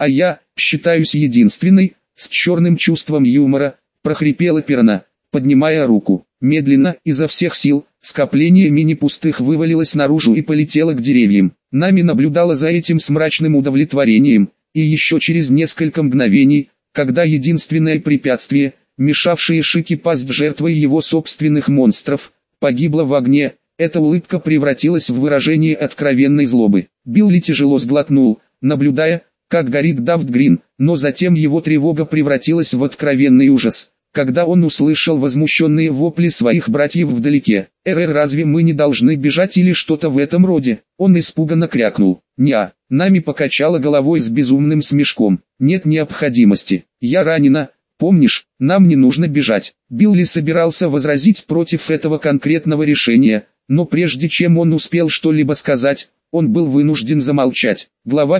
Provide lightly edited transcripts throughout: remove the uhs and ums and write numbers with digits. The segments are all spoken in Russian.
А я, считаюсь единственной, с черным чувством юмора, прохрипела Перна, поднимая руку. Медленно, изо всех сил, скопление мини-пустых вывалилось наружу и полетело к деревьям. Нами наблюдала за этим с мрачным удовлетворением, и еще через несколько мгновений, когда единственное препятствие, мешавшее Шике пасть жертвой его собственных монстров, погибло в огне, эта улыбка превратилась в выражение откровенной злобы. Билли тяжело сглотнул, наблюдая, как горит Дафт Грин, но затем его тревога превратилась в откровенный ужас, когда он услышал возмущенные вопли своих братьев вдалеке. Разве мы не должны бежать или что-то в этом роде?» Он испуганно крякнул. «Неа». Нами покачала головой с безумным смешком. «Нет необходимости. Я ранена. Помнишь, нам не нужно бежать». Билли собирался возразить против этого конкретного решения, но прежде чем он успел что-либо сказать, он был вынужден замолчать. Глава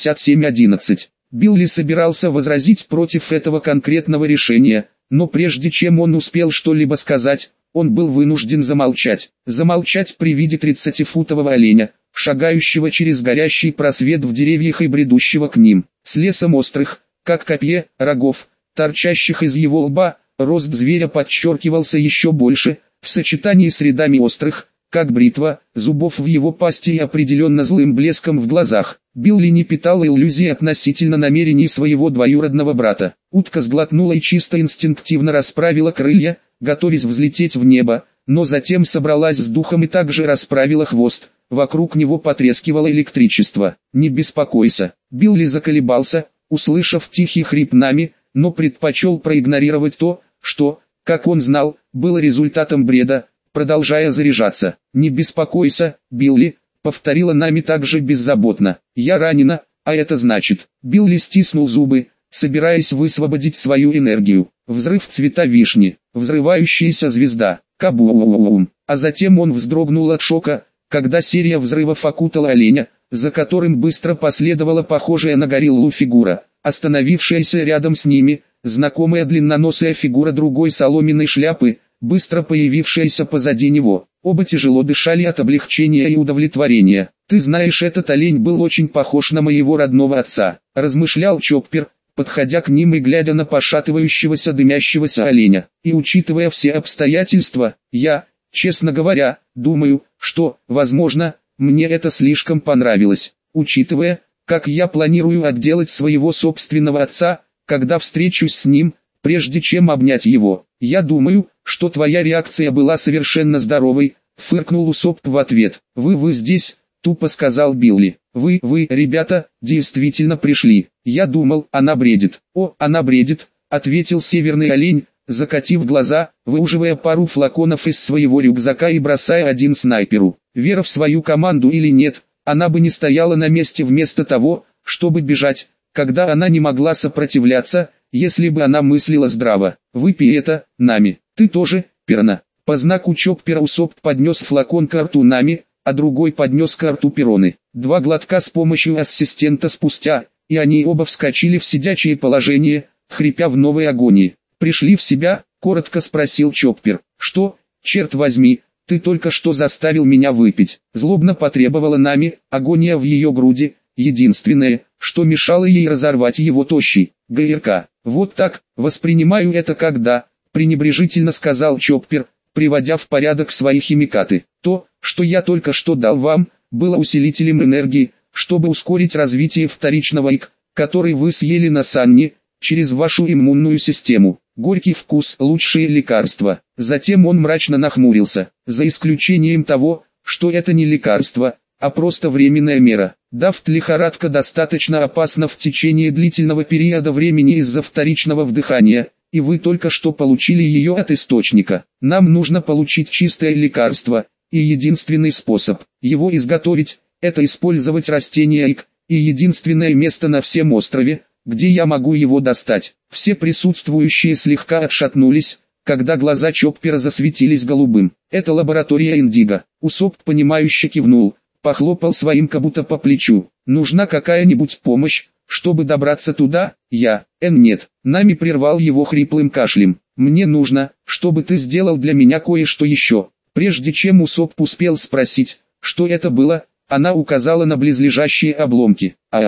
57:11. Билли собирался возразить против этого конкретного решения, но прежде чем он успел что-либо сказать, он был вынужден замолчать. Замолчать при виде 30-футового оленя, шагающего через горящий просвет в деревьях и бредущего к ним. С лесом острых, как копья, рогов, торчащих из его лба, рост зверя подчеркивался еще больше, в сочетании с рядами острых, как бритва, зубов в его пасти и определенно злым блеском в глазах. Билли не питал иллюзий относительно намерений своего двоюродного брата. Утка сглотнула и чисто инстинктивно расправила крылья, готовясь взлететь в небо, но затем собралась с духом и также расправила хвост. Вокруг него потрескивало электричество. «Не беспокойся». Билли заколебался, услышав тихий хрип Нами, но предпочел проигнорировать то, что, как он знал, было результатом бреда, продолжая заряжаться. «Не беспокойся, Билли», — повторила Нами также беззаботно. «Я ранена, а это значит...» Билли стиснул зубы, собираясь высвободить свою энергию. Взрыв цвета вишни, взрывающаяся звезда, кабум. А затем он вздрогнул от шока, когда серия взрывов окутала оленя, за которым быстро последовала похожая на гориллу фигура, остановившаяся рядом с ними, знакомая длинноносая фигура другой соломенной шляпы, быстро появившаяся позади него. Оба тяжело дышали от облегчения и удовлетворения. «Ты знаешь, этот олень был очень похож на моего родного отца», — размышлял Чоппер, подходя к ним и глядя на пошатывающегося дымящегося оленя. «И учитывая все обстоятельства, я, честно говоря, думаю, что, возможно, мне это слишком понравилось. Учитывая, как я планирую отделать своего собственного отца, когда встречусь с ним, прежде чем обнять его. Я думаю, что твоя реакция была совершенно здоровой», — фыркнул Усоп в ответ. «Вы здесь», — тупо сказал Билли. Вы, ребята, действительно пришли. Я думал, она бредит». «О, она бредит», — ответил северный олень, закатив глаза, выуживая пару флаконов из своего рюкзака и бросая один снайперу. Вера в свою команду или нет, она бы не стояла на месте вместо того, чтобы бежать, когда она не могла сопротивляться, если бы она мыслила здраво. «Выпей это, Нами. Ты тоже, Перна». По знаку Чоппера Усоп поднес флакон к рту Нами, а другой поднес к рту Пероны. 2 глотка с помощью ассистента спустя, и они оба вскочили в сидячее положение, хрипя в новой агонии. «Пришли в себя?» — коротко спросил Чоппер. «Что, черт возьми, ты только что заставил меня выпить?» Злобно потребовала Нами, агония в ее груди, единственное, что мешало ей разорвать его тощий ГРК. «Вот так, воспринимаю это когда», — пренебрежительно сказал Чоппер, приводя в порядок свои химикаты. «То, что я только что дал вам, было усилителем энергии, чтобы ускорить развитие вторичного ИК, который вы съели на Санне, через вашу иммунную систему. Горький вкус – лучшее лекарство». Затем он мрачно нахмурился, за исключением того, что это не лекарство, а просто временная мера. Дафт лихорадка достаточно опасна в течение длительного периода времени из-за вторичного вдыхания, и вы только что получили ее от источника. Нам нужно получить чистое лекарство, и единственный способ его изготовить – это использовать растение ИК, и единственное место на всем острове, где я могу его достать. Все присутствующие слегка отшатнулись, когда глаза Чоппера засветились голубым. «Это лаборатория Индиго». Усоп понимающе кивнул, похлопал своим кабуто по плечу. «Нужна какая-нибудь помощь, чтобы добраться туда?» Нет». Нами прервал его хриплым кашлем. «Мне нужно, чтобы ты сделал для меня кое-что еще». Прежде чем Усоп успел спросить, что это было, она указала на близлежащие обломки. «Ах!»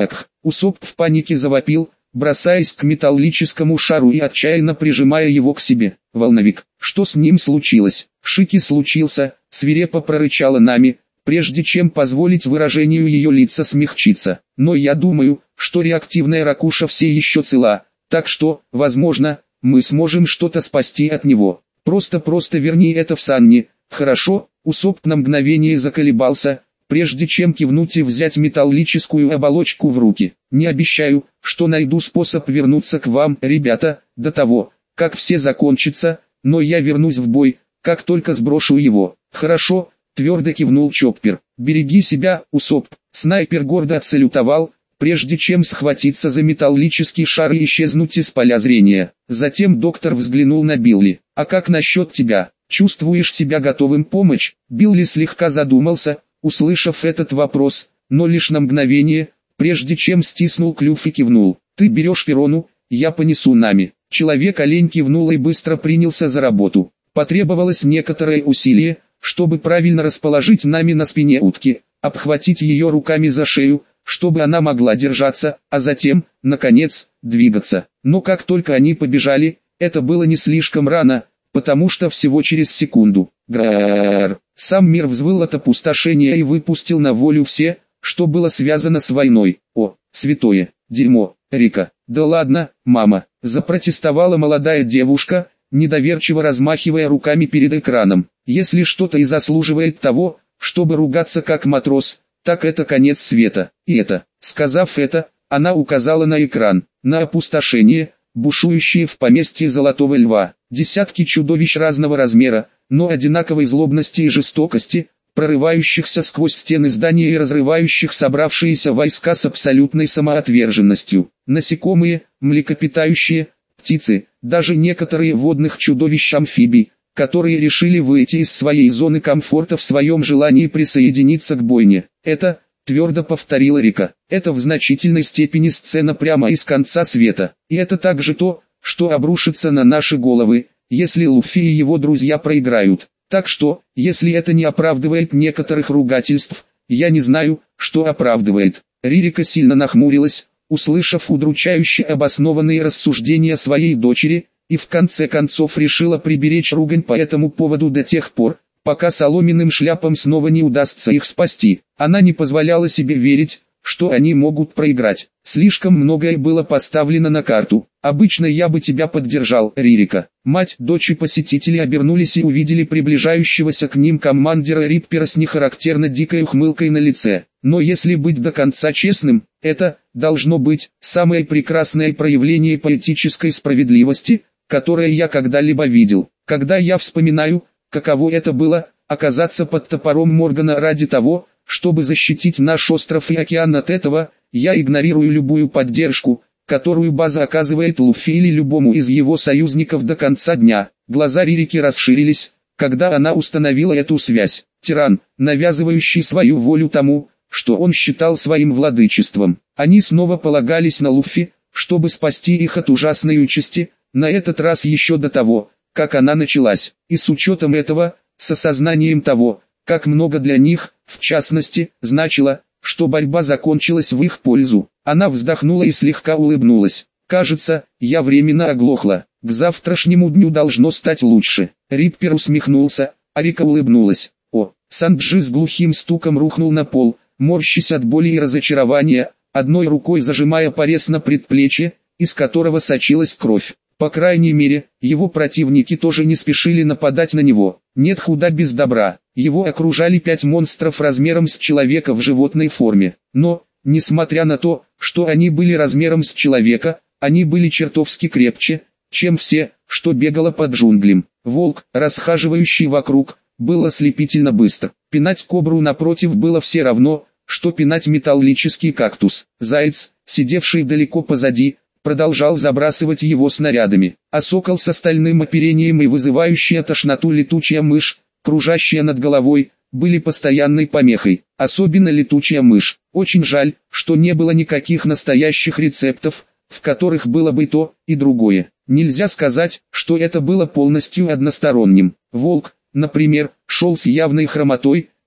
Усоп в панике завопил, бросаясь к металлическому шару и отчаянно прижимая его к себе. Волновик, что с ним случилось? Шики случился, свирепо прорычала Нами, прежде чем позволить выражению ее лица смягчиться. Но я думаю, что реактивная ракуша все еще цела, так что, возможно, мы сможем что-то спасти от него. Просто верни это в Санни, хорошо? Усоп на мгновение заколебался, прежде чем кивнуть и взять металлическую оболочку в руки. Не обещаю, что найду способ вернуться к вам, ребята, до того, как все закончится, но я вернусь в бой, как только сброшу его. Хорошо, твердо кивнул Чоппер. Береги себя, Усоп. Снайпер гордо отсалютовал, прежде чем схватиться за металлический шар и исчезнуть из поля зрения. Затем доктор взглянул на Билли. А как насчет тебя? Чувствуешь себя готовым помочь? Билли слегка задумался, услышав этот вопрос, но лишь на мгновение, прежде чем стиснул клюв и кивнул. Ты берешь Перону, я понесу Нами. Человек-олень кивнул и быстро принялся за работу. Потребовалось некоторое усилие, чтобы правильно расположить Нами на спине утки, обхватить ее руками за шею, чтобы она могла держаться, а затем, наконец, двигаться. Но как только они побежали, это было не слишком рано, потому что всего через секунду. Гррррр. Сам мир взвыл от опустошения и выпустил на волю все, что было связано с войной. О, святое, дерьмо, Рика. Да ладно, мама, запротестовала молодая девушка, недоверчиво размахивая руками перед экраном. Если что-то и заслуживает того, чтобы ругаться как матрос, так это конец света. И это, сказав это, она указала на экран, на опустошение, бушующее в поместье Золотого Льва. Десятки чудовищ разного размера, но одинаковой злобности и жестокости, прорывающихся сквозь стены здания и разрывающих собравшиеся войска с абсолютной самоотверженностью. Насекомые, млекопитающие, птицы, даже некоторые водных чудовищ-амфибий, которые решили выйти из своей зоны комфорта в своем желании присоединиться к бойне. Это, твердо повторила Рика, это в значительной степени сцена прямо из конца света. И это также то, что обрушится на наши головы, если Луффи и его друзья проиграют. Так что, если это не оправдывает некоторых ругательств, я не знаю, что оправдывает. Ририка сильно нахмурилась, услышав удручающе обоснованные рассуждения своей дочери, и в конце концов решила приберечь ругань по этому поводу до тех пор, пока соломенным шляпам снова не удастся их спасти. Она не позволяла себе верить, что они могут проиграть. Слишком многое было поставлено на карту. Обычно я бы тебя поддержал, Ририка. Мать, дочь и посетители обернулись и увидели приближающегося к ним командира Риппера с нехарактерно дикой ухмылкой на лице. Но если быть до конца честным, это, должно быть, самое прекрасное проявление поэтической справедливости, которое я когда-либо видел. Когда я вспоминаю, каково это было, оказаться под топором Моргана ради того, чтобы защитить наш остров и океан от этого, я игнорирую любую поддержку, которую база оказывает Луффи или любому из его союзников до конца дня. Глаза Ририки расширились, когда она установила эту связь. Тиран, навязывающий свою волю тому, что он считал своим владычеством. Они снова полагались на Луффи, чтобы спасти их от ужасной участи, на этот раз еще до того, как она началась. И с учетом этого, с осознанием того, как много для них, в частности, значило, что борьба закончилась в их пользу. Она вздохнула и слегка улыбнулась. «Кажется, я временно оглохла. К завтрашнему дню должно стать лучше». Риппер усмехнулся, а Рика улыбнулась. О, Санджи с глухим стуком рухнул на пол, морщась от боли и разочарования, одной рукой зажимая порез на предплечье, из которого сочилась кровь. По крайней мере, его противники тоже не спешили нападать на него. Нет худа без добра. Его окружали 5 монстров размером с человека в животной форме. Но, несмотря на то, что они были размером с человека, они были чертовски крепче, чем все, что бегало под джунглем. Волк, расхаживающий вокруг, был ослепительно быстр. Пинать кобру напротив было все равно, что пинать металлический кактус. Заяц, сидевший далеко позади, продолжал забрасывать его снарядами, а сокол с стальным оперением и вызывающая тошноту летучая мышь, кружащая над головой, были постоянной помехой, особенно летучая мышь. Очень жаль, что не было никаких настоящих рецептов, в которых было бы то и другое. Нельзя сказать, что это было полностью односторонним. Волк, например, шел с явной хромотой,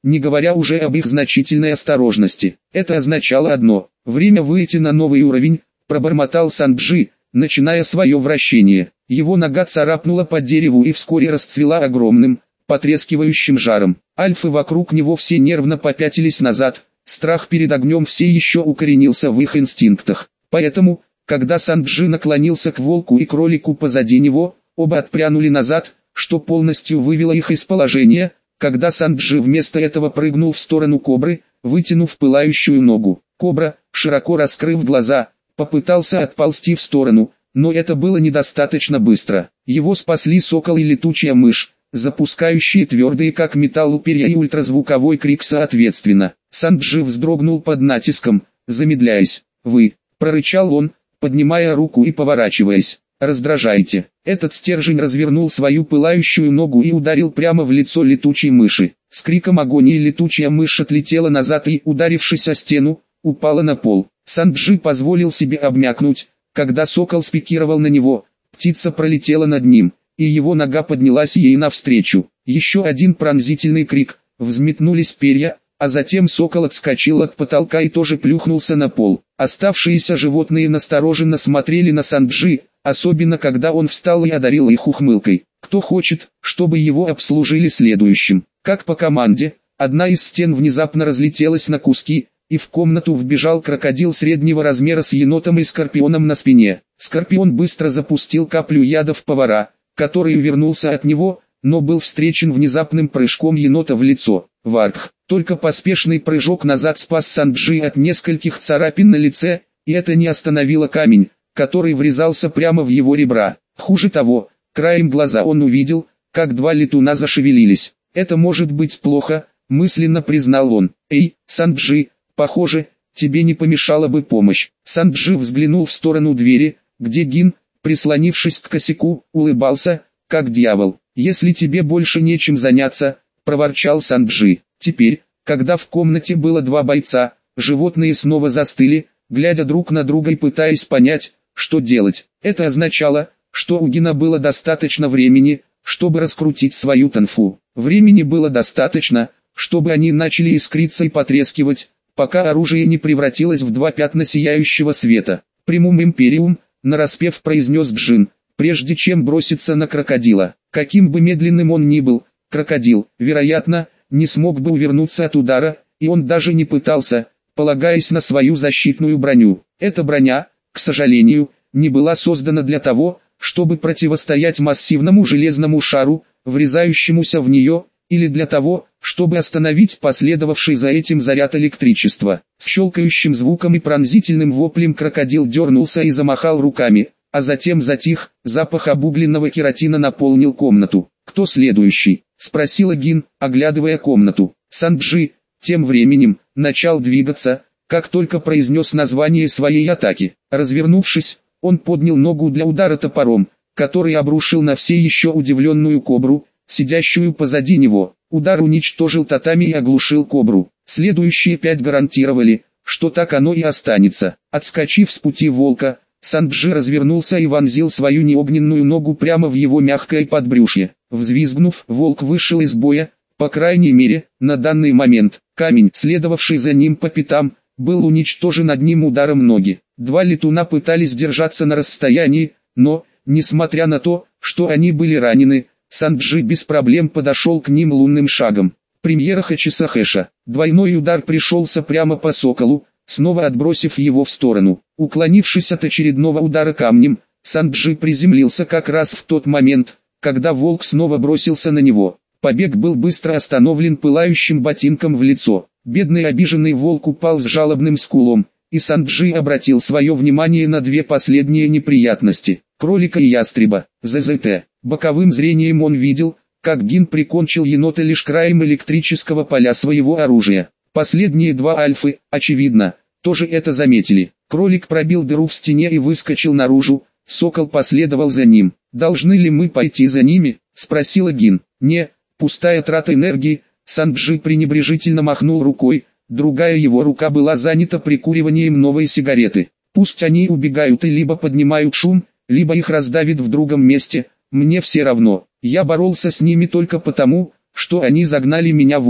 не говоря уже об их значительной осторожности. Это означало одно: время выйти на новый уровень, пробормотал Санджи, начиная свое вращение. Его нога царапнула по дереву и вскоре расцвела огромным, потрескивающим жаром. Альфы вокруг него все нервно попятились назад, страх перед огнем все еще укоренился в их инстинктах. Поэтому, когда Санджи наклонился к волку и кролику позади него, оба отпрянули назад, что полностью вывело их из положения, когда Санджи вместо этого прыгнул в сторону кобры, вытянув пылающую ногу. Кобра, широко раскрыв глаза, попытался отползти в сторону, но это было недостаточно быстро. Его спасли сокол и летучая мышь, запускающие твердые как металл перья и ультразвуковой крик соответственно. Санджи вздрогнул под натиском, замедляясь. «Вы!» – прорычал он, поднимая руку и поворачиваясь. «Раздражаете». Этот стержень развернул свою пылающую ногу и ударил прямо в лицо летучей мыши. С криком агонии летучая мышь отлетела назад и, ударившись о стену, упала на пол. Санджи позволил себе обмякнуть, когда сокол спикировал на него, птица пролетела над ним, и его нога поднялась ей навстречу. Еще один пронзительный крик, взметнулись перья, а затем сокол отскочил от потолка и тоже плюхнулся на пол. Оставшиеся животные настороженно смотрели на Санджи, особенно когда он встал и одарил их ухмылкой. Кто хочет, чтобы его обслужили следующим? Как по команде, одна из стен внезапно разлетелась на куски, и в комнату вбежал крокодил среднего размера с енотом и скорпионом на спине. Скорпион быстро запустил каплю яда в повара, который увернулся от него, но был встречен внезапным прыжком енота в лицо. Варх. Только поспешный прыжок назад спас Санджи от нескольких царапин на лице, и это не остановило камень, который врезался прямо в его ребра. Хуже того, краем глаза он увидел, как два летуна зашевелились. «Это может быть плохо», — мысленно признал он. «Эй, Санджи, похоже, тебе не помешала бы помощь». Санджи взглянул в сторону двери, где Гин, прислонившись к косяку, улыбался, как дьявол. «Если тебе больше нечем заняться», — проворчал Санджи. Теперь, когда в комнате было два бойца, животные снова застыли, глядя друг на друга и пытаясь понять, что делать. Это означало, что у Гина было достаточно времени, чтобы раскрутить свою танфу. Времени было достаточно, чтобы они начали искриться и потрескивать, пока оружие не превратилось в два пятна сияющего света. «Примум империум», — нараспев произнес Джин, прежде чем броситься на крокодила. Каким бы медленным он ни был, крокодил, вероятно, не смог бы увернуться от удара, и он даже не пытался, полагаясь на свою защитную броню. Эта броня, к сожалению, не была создана для того, чтобы противостоять массивному железному шару, врезающемуся в нее, или для того, чтобы остановить последовавший за этим заряд электричества. С щелкающим звуком и пронзительным воплем крокодил дернулся и замахал руками, а затем затих. Запах обугленного кератина наполнил комнату. «Кто следующий?» — спросила Гин, оглядывая комнату. Санджи, тем временем, начал двигаться, как только произнес название своей атаки. Развернувшись, он поднял ногу для удара топором, который обрушил на все еще удивленную кобру, сидящую позади него. Удар уничтожил татами и оглушил кобру. Следующие 5 гарантировали, что так оно и останется. Отскочив с пути волка, Санджи развернулся и вонзил свою неогненную ногу прямо в его мягкое подбрюшье. Взвизгнув, волк вышел из боя, по крайней мере, на данный момент. Камень, следовавший за ним по пятам, был уничтожен одним ударом ноги. Два летуна пытались держаться на расстоянии, но, несмотря на то, что они были ранены, Санджи без проблем подошел к ним лунным шагом. Премьера Хачисахэша. Двойной удар пришелся прямо по соколу, снова отбросив его в сторону. Уклонившись от очередного удара камнем, Санджи приземлился как раз в тот момент, когда волк снова бросился на него. Побег был быстро остановлен пылающим ботинком в лицо. Бедный обиженный волк упал с жалобным скулом, и Санджи обратил свое внимание на две последние неприятности – кролика и ястреба. ЗЗТ. Боковым зрением он видел, как Гин прикончил енота лишь краем электрического поля своего оружия. Последние два альфы, очевидно, тоже это заметили. Кролик пробил дыру в стене и выскочил наружу, сокол последовал за ним. «Должны ли мы пойти за ними?» – спросила Гин. «Не, пустая трата энергии». Санджи пренебрежительно махнул рукой, другая его рука была занята прикуриванием новой сигареты. «Пусть они убегают и либо поднимают шум, либо их раздавит в другом месте, мне все равно. Я боролся с ними только потому, что они загнали меня в угол.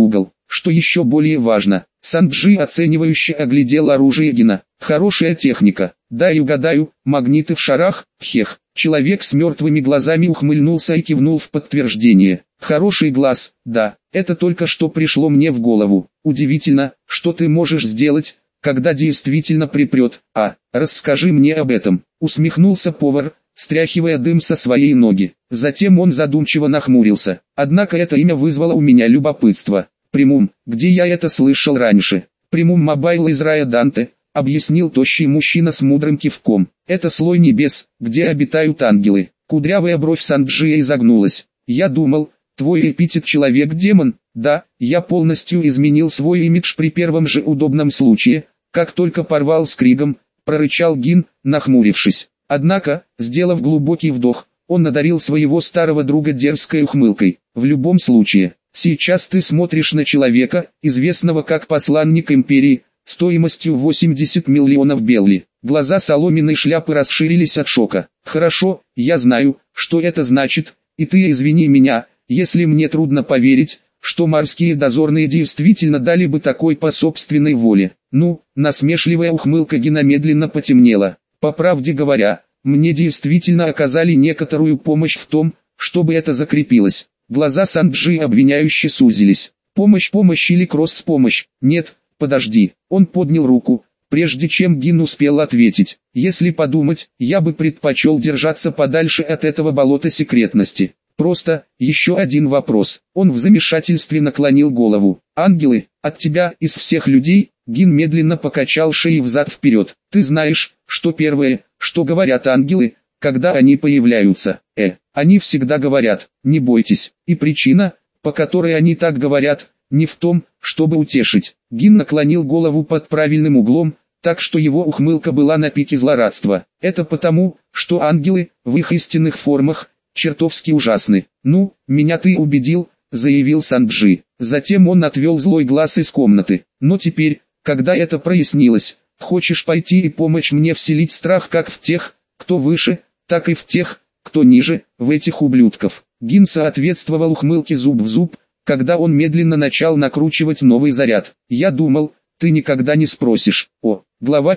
что еще более важно, Санджи оценивающе оглядел оружие Гина. Хорошая техника. Дай угадаю, магниты в шарах, хех. Человек с мертвыми глазами ухмыльнулся и кивнул в подтверждение. Хороший глаз, да, это только что пришло мне в голову. Удивительно, что ты можешь сделать, когда действительно припрет. Расскажи мне об этом. Усмехнулся повар, стряхивая дым со своей ноги. Затем он задумчиво нахмурился. Однако это имя вызвало у меня любопытство. Примум, где я это слышал раньше? Примум Мобайл из рая Данте, объяснил тощий мужчина с мудрым кивком. Это слой небес, где обитают ангелы. Кудрявая бровь Санджия изогнулась. Я думал, твой эпитет человек-демон. Да, я полностью изменил свой имидж при первом же удобном случае, как только порвал с Кригом, прорычал Гин, нахмурившись. Однако, сделав глубокий вдох, он одарил своего старого друга дерзкой ухмылкой. В любом случае, сейчас ты смотришь на человека, известного как посланник империи, стоимостью 80 миллионов белли. Глаза соломенной шляпы расширились от шока. Хорошо, я знаю, что это значит, и ты извини меня, если мне трудно поверить, что морские дозорные действительно дали бы такой по собственной воле. Насмешливая ухмылка Гина медленно потемнела. По правде говоря, мне действительно оказали некоторую помощь в том, чтобы это закрепилось. Глаза Санджи обвиняюще сузились. Помощь или кросс-помощь? Нет, подожди. Он поднял руку, прежде чем Гин успел ответить. Если подумать, я бы предпочел держаться подальше от этого болота секретности. Просто, еще один вопрос. Он в замешательстве наклонил голову. Ангелы, от тебя, из всех людей? Гин медленно покачал шеей взад-вперед. Ты знаешь, что первое, что говорят ангелы, когда они появляются? Они всегда говорят, не бойтесь. И причина, по которой они так говорят, не в том, чтобы утешить. Гин наклонил голову под правильным углом, так что его ухмылка была на пике злорадства. Это потому, что ангелы, в их истинных формах, чертовски ужасны. Меня ты убедил, заявил Санджи. Затем он отвел злой глаз из комнаты. Но теперь, когда это прояснилось, хочешь пойти и помочь мне вселить страх как в тех, кто выше, так и в тех, кто ниже, в этих ублюдков. Гин соответствовал ухмылке зуб в зуб, когда он медленно начал накручивать новый заряд. Я думал, ты никогда не спросишь. Глава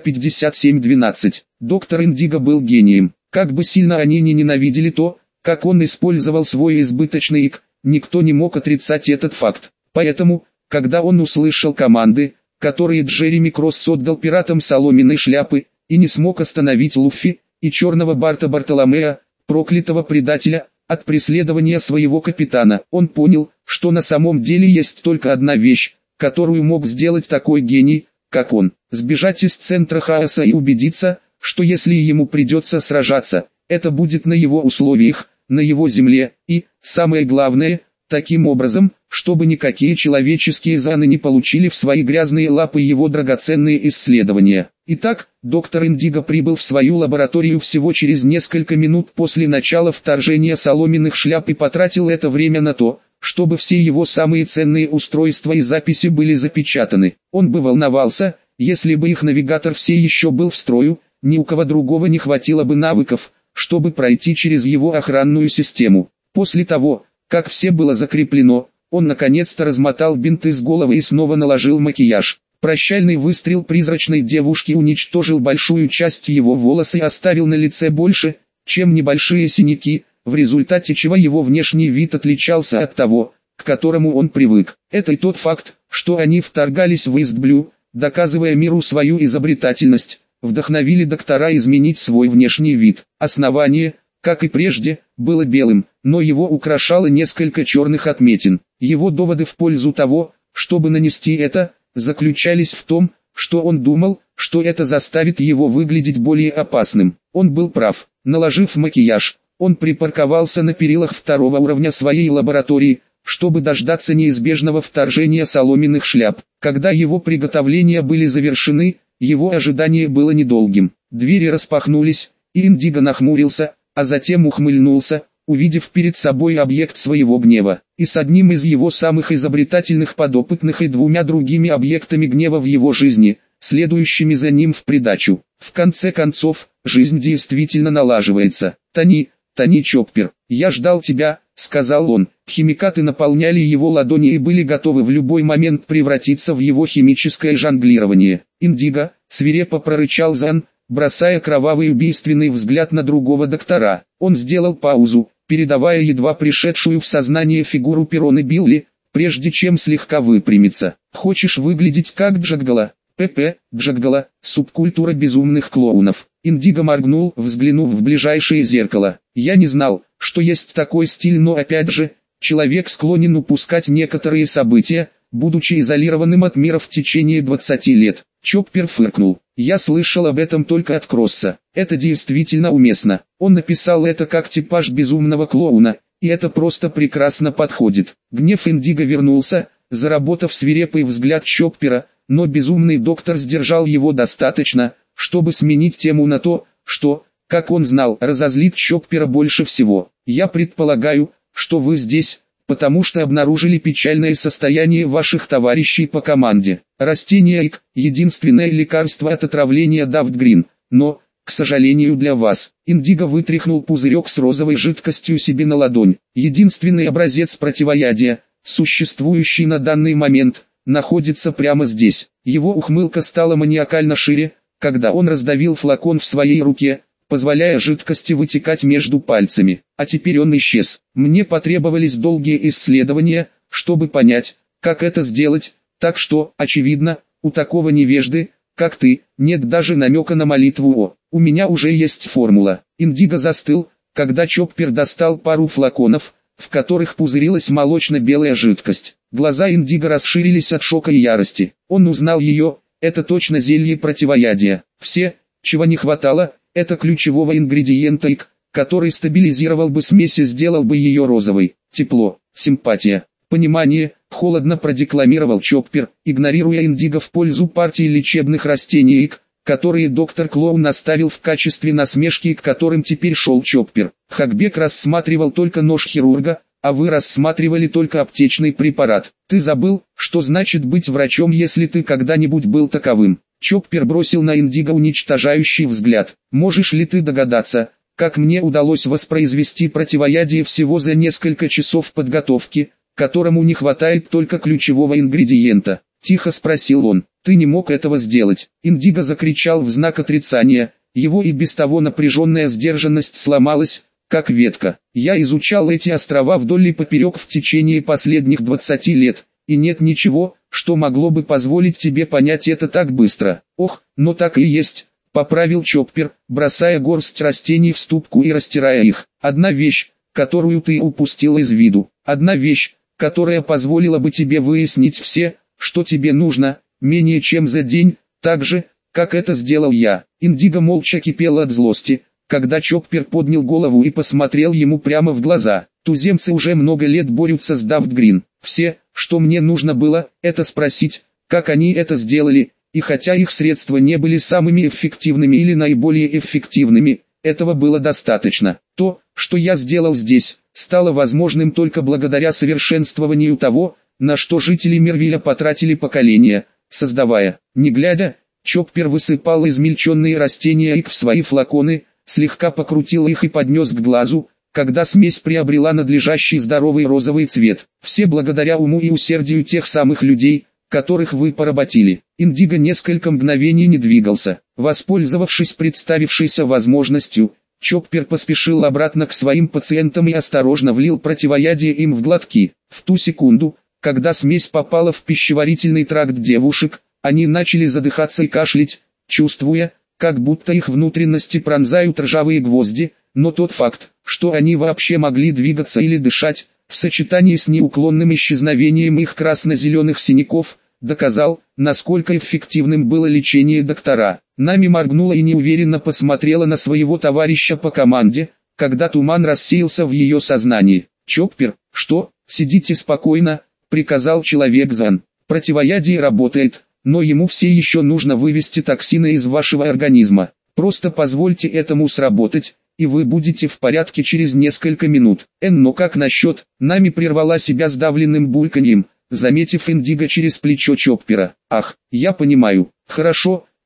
57.12. Доктор Индиго был гением. Как бы сильно они ни ненавидели то, как он использовал свой избыточный ИК, никто не мог отрицать этот факт. Поэтому, когда он услышал команды, которые Джереми Кросс отдал пиратам соломенной шляпы, и не смог остановить Луффи и черного Барта Бартоломея, проклятого предателя, от преследования своего капитана, он понял, что на самом деле есть только одна вещь, которую мог сделать такой гений, как он: сбежать из центра хаоса и убедиться, что если ему придется сражаться, это будет на его условиях, на его земле, и, самое главное, таким образом, чтобы никакие человеческие заны не получили в свои грязные лапы его драгоценные исследования. Итак, доктор Индиго прибыл в свою лабораторию всего через несколько минут после начала вторжения соломенных шляп и потратил это время на то, чтобы все его самые ценные устройства и записи были запечатаны. Он бы волновался, если бы их навигатор все еще был в строю, ни у кого другого не хватило бы навыков, чтобы пройти через его охранную систему. После того, как все было закреплено, он наконец-то размотал бинты с головы и снова наложил макияж. Прощальный выстрел призрачной девушки уничтожил большую часть его волос и оставил на лице больше, чем небольшие синяки, в результате чего его внешний вид отличался от того, к которому он привык. Это и тот факт, что они вторгались в Истблю, доказывая миру свою изобретательность, вдохновили доктора изменить свой внешний вид. Основание, как и прежде, было белым, но его украшало несколько черных отметин. Его доводы в пользу того, чтобы нанести это, заключались в том, что он думал, что это заставит его выглядеть более опасным. Он был прав. Наложив макияж, он припарковался на перилах второго уровня своей лаборатории, чтобы дождаться неизбежного вторжения соломенных шляп. Когда его приготовления были завершены, его ожидание было недолгим. Двери распахнулись, и Индиго нахмурился, а затем ухмыльнулся, увидев перед собой объект своего гнева, и с одним из его самых изобретательных подопытных и двумя другими объектами гнева в его жизни, следующими за ним в придачу. В конце концов, жизнь действительно налаживается. Тони Чоппер, я ждал тебя, сказал он. Химикаты наполняли его ладони и были готовы в любой момент превратиться в его химическое жонглирование. «Индиго», — свирепо прорычал Зан, бросая кровавый убийственный взгляд на другого доктора. Он сделал паузу, передавая едва пришедшую в сознание фигуру Перроны Билли, прежде чем слегка выпрямиться. «Хочешь выглядеть как Джаггала?» «ПП, Джаггала, субкультура безумных клоунов». Индиго моргнул, взглянув в ближайшее зеркало. «Я не знал, что есть такой стиль, но опять же, человек склонен упускать некоторые события, будучи изолированным от мира в течение 20 лет». Чоппер фыркнул. «Я слышал об этом только от Кросса. Это действительно уместно. Он написал это как типаж безумного клоуна, и это просто прекрасно подходит». Гнев Индиго вернулся, заработав свирепый взгляд Чоппера, но безумный доктор сдержал его достаточно, чтобы сменить тему на то, что, как он знал, разозлит Чоппера больше всего. «Я предполагаю, что вы здесь, потому что обнаружили печальное состояние ваших товарищей по команде. Растение ИК – единственное лекарство от отравления Дафтгрин, но, к сожалению для вас». Индиго вытряхнул пузырек с розовой жидкостью себе на ладонь. «Единственный образец противоядия, существующий на данный момент, находится прямо здесь». Его ухмылка стала маниакально шире, когда он раздавил флакон в своей руке, позволяя жидкости вытекать между пальцами. А теперь он исчез. Мне потребовались долгие исследования, чтобы понять, как это сделать, так что, очевидно, у такого невежды, как ты, нет даже намека на молитву. У меня уже есть формула». Индиго застыл, когда Чоппер достал пару флаконов, в которых пузырилась молочно-белая жидкость. Глаза Индиго расширились от шока и ярости. Он узнал ее, это точно зелье противоядия. Все, чего не хватало, это ключевого ингредиента ИК, который стабилизировал бы смесь и сделал бы ее розовой. Тепло, симпатия, понимание, холодно продекламировал Чоппер, игнорируя Индиго в пользу партии лечебных растений ИК, которые доктор Клоун оставил в качестве насмешки и к которым теперь шел Чоппер. Хакбек рассматривал только нож хирурга, а вы рассматривали только аптечный препарат. Ты забыл, что значит быть врачом, если ты когда-нибудь был таковым. Чоппер бросил на Индиго уничтожающий взгляд. Можешь ли ты догадаться, как мне удалось воспроизвести противоядие всего за несколько часов подготовки, которому не хватает только ключевого ингредиента? Тихо спросил он. Ты не мог этого сделать. Индиго закричал в знак отрицания, его и без того напряженная сдержанность сломалась, как ветка. Я изучал эти острова вдоль и поперек в течение последних 20 лет, и нет ничего, что могло бы позволить тебе понять это так быстро. Ох, но так и есть, поправил Чоппер, бросая горсть растений в ступку и растирая их. Одна вещь, которую ты упустил из виду. Одна вещь, которая позволила бы тебе выяснить все, что тебе нужно, менее чем за день, так же, как это сделал я. Индиго молча кипел от злости, когда Чоппер поднял голову и посмотрел ему прямо в глаза. Туземцы уже много лет борются с Дафтгрин. Все, что мне нужно было, это спросить, как они это сделали, и хотя их средства не были самыми эффективными или наиболее эффективными, этого было достаточно. То, что я сделал здесь, стало возможным только благодаря совершенствованию того, на что жители Мервиля потратили поколения, создавая. Не глядя, Чоппер высыпал измельченные растения ИК в свои флаконы, слегка покрутил их и поднес к глазу, когда смесь приобрела надлежащий здоровый розовый цвет. Все благодаря уму и усердию тех самых людей, которых вы поработили. Индиго несколько мгновений не двигался. Воспользовавшись представившейся возможностью, Чоппер поспешил обратно к своим пациентам и осторожно влил противоядие им в глотки. В ту секунду, когда смесь попала в пищеварительный тракт девушек, они начали задыхаться и кашлять, чувствуя, как будто их внутренности пронзают ржавые гвозди, но тот факт, что они вообще могли двигаться или дышать, в сочетании с неуклонным исчезновением их красно-зеленых синяков, доказал, насколько эффективным было лечение доктора. Нами моргнула и неуверенно посмотрела на своего товарища по команде, когда туман рассеялся в ее сознании. «Чоппер, что? Сидите спокойно», — приказал человек Зан. «Противоядие работает, но ему все еще нужно вывести токсины из вашего организма. Просто позвольте этому сработать, и вы будете в порядке через несколько минут». Но как насчет? Нами прервала себя сдавленным бульканьем, заметив Индиго через плечо Чоппера. «Ах, я понимаю. Хорошо,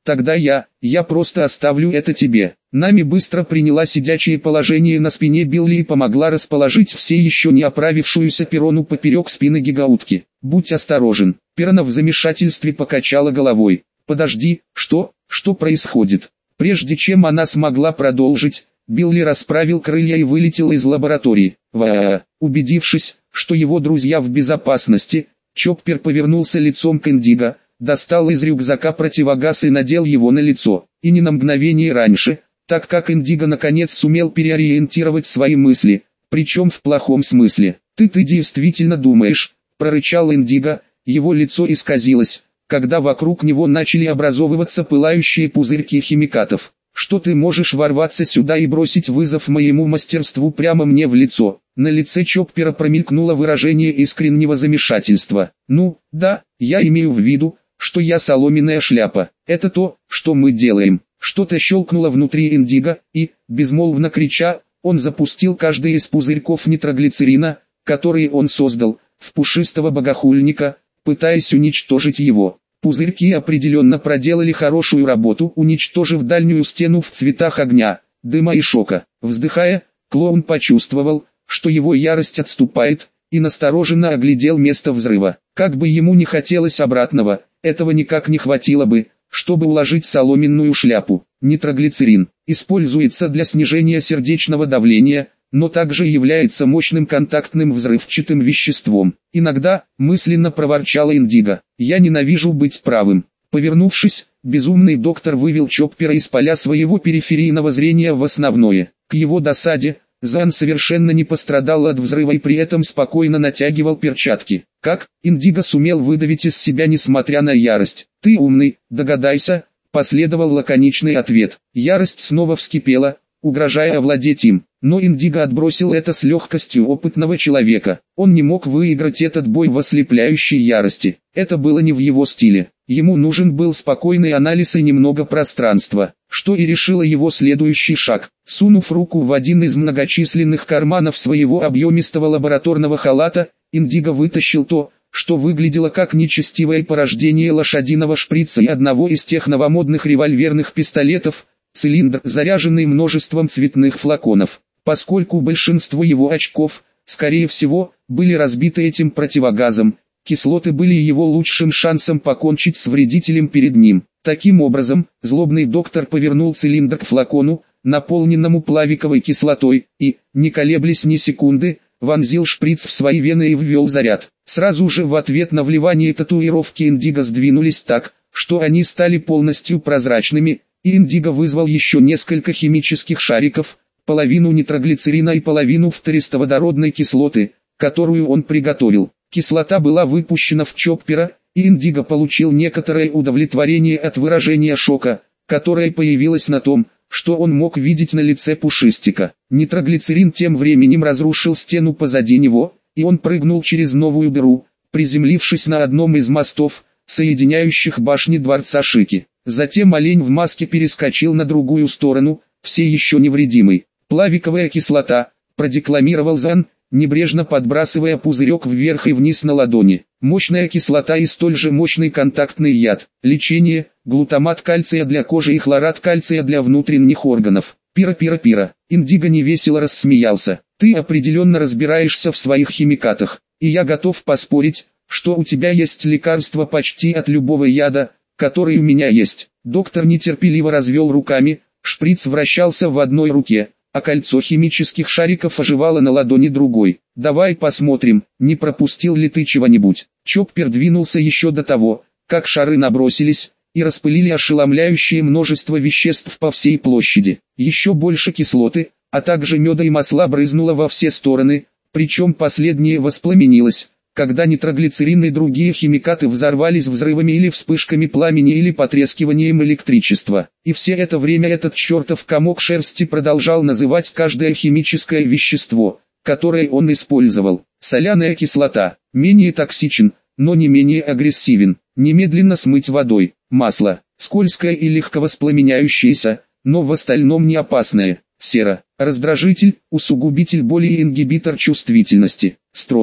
Тогда я просто оставлю это тебе. Нами быстро приняла сидячее положение на спине Билли и помогла расположить все еще не оправившуюся Перону поперек спины гигаутки. Будь осторожен. Перона в замешательстве покачала головой. Подожди, что происходит? Прежде чем она смогла продолжить, Билли расправил крылья и вылетел из лаборатории. Убедившись, что его друзья в безопасности, Чоппер повернулся лицом к Индиго, достал из рюкзака противогаз и надел его на лицо. И не на мгновение раньше, так как Индиго наконец сумел переориентировать свои мысли, причем в плохом смысле. Ты действительно думаешь, прорычал Индиго, его лицо исказилось, когда вокруг него начали образовываться пылающие пузырьки химикатов, что ты можешь ворваться сюда и бросить вызов моему мастерству прямо мне в лицо. На лице Чоппера промелькнуло выражение искреннего замешательства. Ну, да, я имею в виду, что я соломенная шляпа. Это то, что мы делаем. Что-то щелкнуло внутри Индиго, и, безмолвно крича, он запустил каждый из пузырьков нитроглицерина, которые он создал, в пушистого богохульника, пытаясь уничтожить его. Пузырьки определенно проделали хорошую работу, уничтожив дальнюю стену в цветах огня, дыма и шока. Вздыхая, клоун почувствовал, что его ярость отступает, и настороженно оглядел место взрыва. Как бы ему не хотелось обратного, этого никак не хватило бы, чтобы уложить соломенную шляпу. Нитроглицерин используется для снижения сердечного давления, но также является мощным контактным взрывчатым веществом. Иногда, мысленно проворчала Индиго, я ненавижу быть правым. Повернувшись, безумный доктор вывел Чоппера из поля своего периферийного зрения в основное. К его досаде, Зан совершенно не пострадал от взрыва и при этом спокойно натягивал перчатки. Как Индиго сумел выдавить из себя несмотря на ярость? Ты умный, догадайся, последовал лаконичный ответ. Ярость снова вскипела, угрожая овладеть им. Но Индиго отбросил это с легкостью опытного человека. Он не мог выиграть этот бой в ослепляющей ярости. Это было не в его стиле. Ему нужен был спокойный анализ и немного пространства, что и решило его следующий шаг. Сунув руку в один из многочисленных карманов своего объемистого лабораторного халата, Индиго вытащил то, что выглядело как нечестивое порождение лошадиного шприца и одного из тех новомодных револьверных пистолетов, цилиндр, заряженный множеством цветных флаконов. Поскольку большинство его очков, скорее всего, были разбиты этим противогазом, кислоты были его лучшим шансом покончить с вредителем перед ним. Таким образом, злобный доктор повернул цилиндр к флакону, наполненному плавиковой кислотой, и, не колеблясь ни секунды, вонзил шприц в свои вены и ввел заряд. Сразу же в ответ на вливание татуировки Индиго сдвинулись так, что они стали полностью прозрачными, и Индиго вызвал еще несколько химических шариков, половину нитроглицерина и половину фтористоводородной кислоты, которую он приготовил. Кислота была выпущена в Чоппера, и Индиго получил некоторое удовлетворение от выражения шока, которое появилось на том, что он мог видеть на лице Пушистика. Нитроглицерин тем временем разрушил стену позади него, и он прыгнул через новую дыру, приземлившись на одном из мостов, соединяющих башни дворца Шики. Затем олень в маске перескочил на другую сторону, все еще невредимый. «Плавиковая кислота», — продекламировал Зан, небрежно подбрасывая пузырек вверх и вниз на ладони. «Мощная кислота и столь же мощный контактный яд. Лечение, глутамат кальция для кожи и хлорат кальция для внутренних органов». Пира. Индиго невесело рассмеялся. «Ты определенно разбираешься в своих химикатах, и я готов поспорить, что у тебя есть лекарство почти от любого яда, который у меня есть». Доктор нетерпеливо развел руками, шприц вращался в одной руке, а кольцо химических шариков оживало на ладони другой. «Давай посмотрим, не пропустил ли ты чего-нибудь». Чоппер двинулся еще до того, как шары набросились, и распылили ошеломляющее множество веществ по всей площади. Еще больше кислоты, а также меда и масла брызнуло во все стороны, причем последнее воспламенилось, когда нитроглицерин и другие химикаты взорвались взрывами или вспышками пламени или потрескиванием электричества. И все это время этот чертов комок шерсти продолжал называть каждое химическое вещество, которое он использовал. Соляная кислота, менее токсичен, но не менее агрессивен. Немедленно смыть водой. Масло, скользкое и легко воспламеняющееся, но в остальном не опасное. Сера, раздражитель, усугубитель боли и ингибитор чувствительности. Стронций,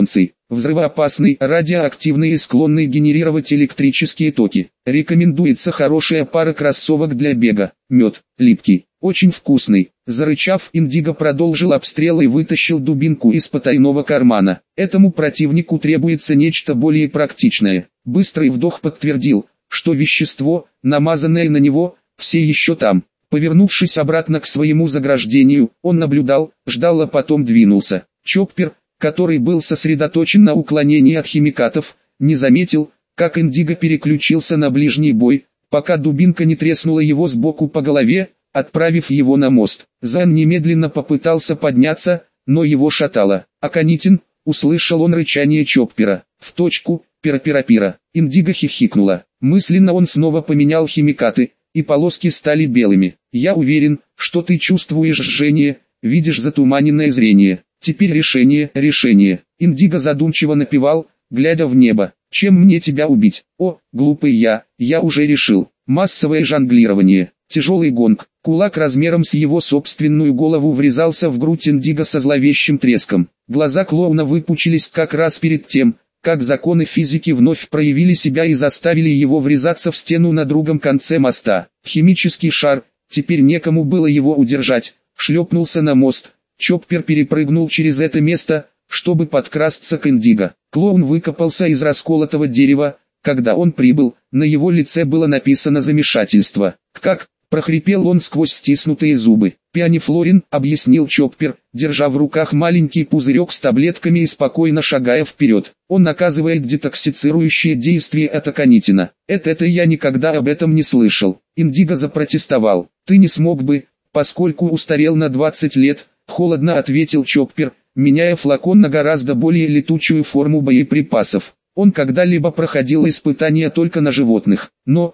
взрывоопасный, радиоактивный и склонный генерировать электрические токи. Рекомендуется хорошая пара кроссовок для бега. Мед, липкий, очень вкусный. Зарычав, Индиго продолжил обстрел и вытащил дубинку из потайного кармана. Этому противнику требуется нечто более практичное. Быстрый вдох подтвердил, что вещество, намазанное на него, все еще там. Повернувшись обратно к своему заграждению, он наблюдал, ждал, а потом двинулся. Чоппер, который был сосредоточен на уклонении от химикатов, не заметил, как Индиго переключился на ближний бой, пока дубинка не треснула его сбоку по голове, отправив его на мост. Зан немедленно попытался подняться, но его шатало. «Аконитин!» — услышал он рычание Чоппера. «В точку, пира-пира-пира!» Индиго хихикнула. Мысленно он снова поменял химикаты, и полоски стали белыми. «Я уверен, что ты чувствуешь жжение, видишь затуманенное зрение. Теперь решение». Индиго задумчиво напевал, глядя в небо. «Чем мне тебя убить? О, глупый я уже решил. Массовое жонглирование». Тяжелый гонг, кулак размером с его собственную голову врезался в грудь Индиго со зловещим треском. Глаза клоуна выпучились как раз перед тем, как законы физики вновь проявили себя и заставили его врезаться в стену на другом конце моста. Химический шар, теперь некому было его удержать, шлепнулся на мост. Чоппер перепрыгнул через это место, чтобы подкрасться к Индиго. Клоун выкопался из расколотого дерева. Когда он прибыл, на его лице было написано замешательство. «Как?» — прохрипел он сквозь стиснутые зубы. «Пианифлорин», — объяснил Чоппер, держа в руках маленький пузырек с таблетками и спокойно шагая вперед. «Он оказывает детоксицирующее действие от аконитина». Это я никогда об этом не слышал». Индиго запротестовал. «Ты не смог бы, поскольку устарел на 20 лет», — холодно ответил Чоппер, меняя флакон на гораздо более летучую форму боеприпасов. Он когда-либо проходил испытания только на животных. Но,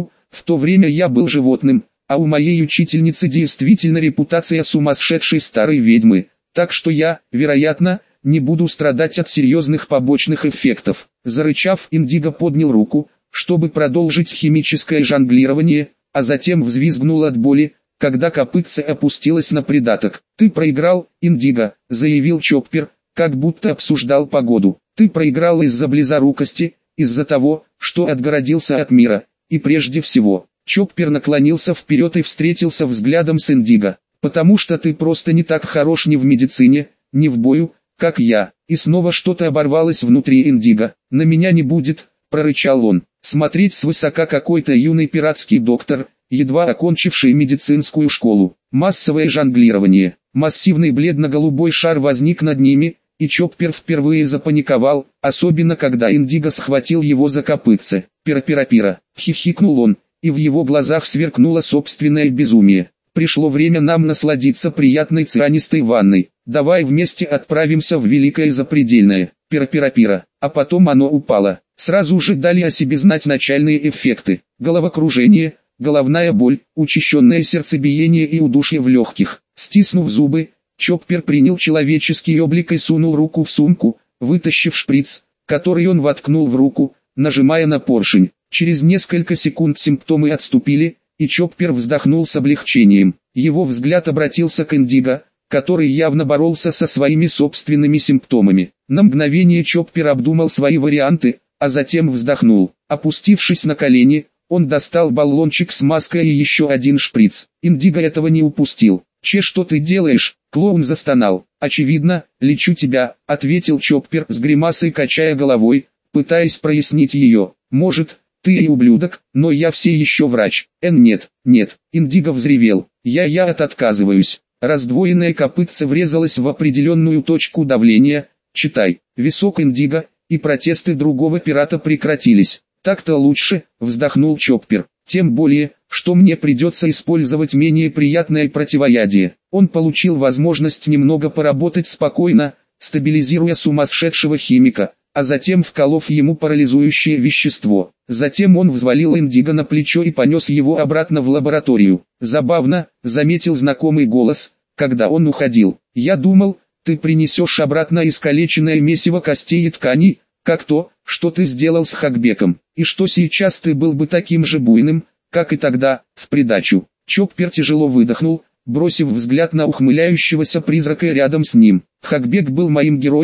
в то время я был животным, а у моей учительницы действительно репутация сумасшедшей старой ведьмы, так что я, вероятно, не буду страдать от серьезных побочных эффектов». Зарычав, Индиго поднял руку, чтобы продолжить химическое жонглирование, а затем взвизгнул от боли, когда копытце опустилось на придаток. «Ты проиграл, Индиго», — заявил Чоппер, как будто обсуждал погоду. «Ты проиграл из-за близорукости, из-за того, что отгородился от мира, и прежде всего». Чоппер наклонился вперед и встретился взглядом с Индиго. «Потому что ты просто не так хорош ни в медицине, ни в бою, как я». И снова что-то оборвалось внутри Индиго. «На меня не будет», — прорычал он. Смотреть свысока какой-то юный пиратский доктор, едва окончивший медицинскую школу. Массовое жонглирование. Массивный бледно-голубой шар возник над ними, и Чоппер впервые запаниковал, особенно когда Индиго схватил его за копытце. «Пира-пира-пира», — хихикнул он, и в его глазах сверкнуло собственное безумие. «Пришло время нам насладиться приятной цианистой ванной. Давай вместе отправимся в великое запредельное». Пира-пира-пира. А потом оно упало. Сразу же дали о себе знать начальные эффекты. Головокружение, головная боль, учащенное сердцебиение и удушье в легких. Стиснув зубы, Чоппер принял человеческий облик и сунул руку в сумку, вытащив шприц, который он воткнул в руку, нажимая на поршень. Через несколько секунд симптомы отступили, и Чоппер вздохнул с облегчением. Его взгляд обратился к Индиго, который явно боролся со своими собственными симптомами. На мгновение Чоппер обдумал свои варианты, а затем вздохнул. Опустившись на колени, он достал баллончик с маской и еще один шприц. Индиго этого не упустил. Что ты делаешь?» — клоун застонал. «Очевидно, лечу тебя», — ответил Чоппер с гримасой, качая головой, пытаясь прояснить ее. «Может, ты и ублюдок, но я все еще врач». Нет. Индиго взревел. Я отказываюсь». Раздвоенное копытце врезалось в определенную точку давления, читай, висок Индиго, и протесты другого пирата прекратились. «Так-то лучше», — вздохнул Чоппер. «Тем более, что мне придется использовать менее приятное противоядие». Он получил возможность немного поработать спокойно, стабилизируя сумасшедшего химика, а затем вколов ему парализующее вещество. Затем он взвалил Индиго на плечо и понес его обратно в лабораторию. «Забавно», — заметил знакомый голос, когда он уходил. «Я думал, ты принесешь обратно искалеченное месиво костей и тканей, как то, что ты сделал с Хакбеком, и что сейчас ты был бы таким же буйным, как и тогда, в придачу». Чоппер тяжело выдохнул, бросив взгляд на ухмыляющегося призрака рядом с ним. «Хакбек был моим героем,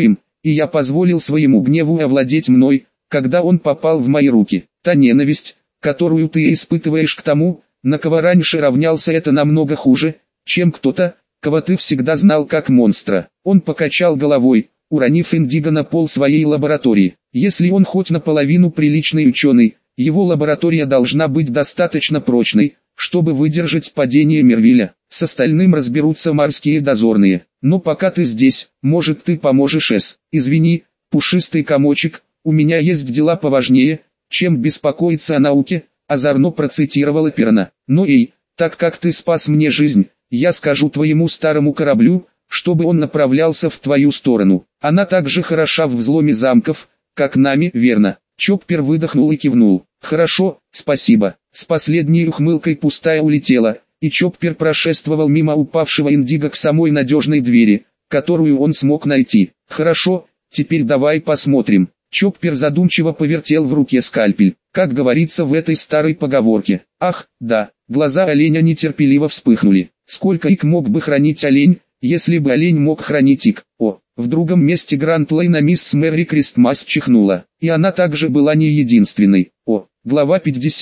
и я позволил своему гневу овладеть мной, когда он попал в мои руки. Та ненависть, которую ты испытываешь к тому, на кого раньше равнялся, это намного хуже, чем кто-то, кого ты всегда знал как монстра. Он покачал головой, уронив Индиго на пол своей лаборатории. Если он хоть наполовину приличный ученый, его лаборатория должна быть достаточно прочной, чтобы выдержать падение Мервиля. С остальным разберутся морские дозорные. Но пока ты здесь, может, ты поможешь С. Извини, пушистый комочек, у меня есть дела поважнее, чем беспокоиться о науке, озорно процитировала Перна. Но эй, так как ты спас мне жизнь, я скажу твоему старому кораблю, чтобы он направлялся в твою сторону. Она так же хороша в взломе замков, как нами, верно? Чоппер выдохнул и кивнул. Хорошо, спасибо. С последней ухмылкой пустая улетела, и Чоппер прошествовал мимо упавшего Индиго к самой надежной двери, которую он смог найти. Хорошо, теперь давай посмотрим. Чоппер задумчиво повертел в руке скальпель, как говорится в этой старой поговорке. Ах, да, глаза оленя нетерпеливо вспыхнули. Сколько ик мог бы хранить олень, если бы олень мог хранить ик? О, в другом месте Гранд Лейна мисс Мэри Кристмас чихнула, и она также была не единственной. О, глава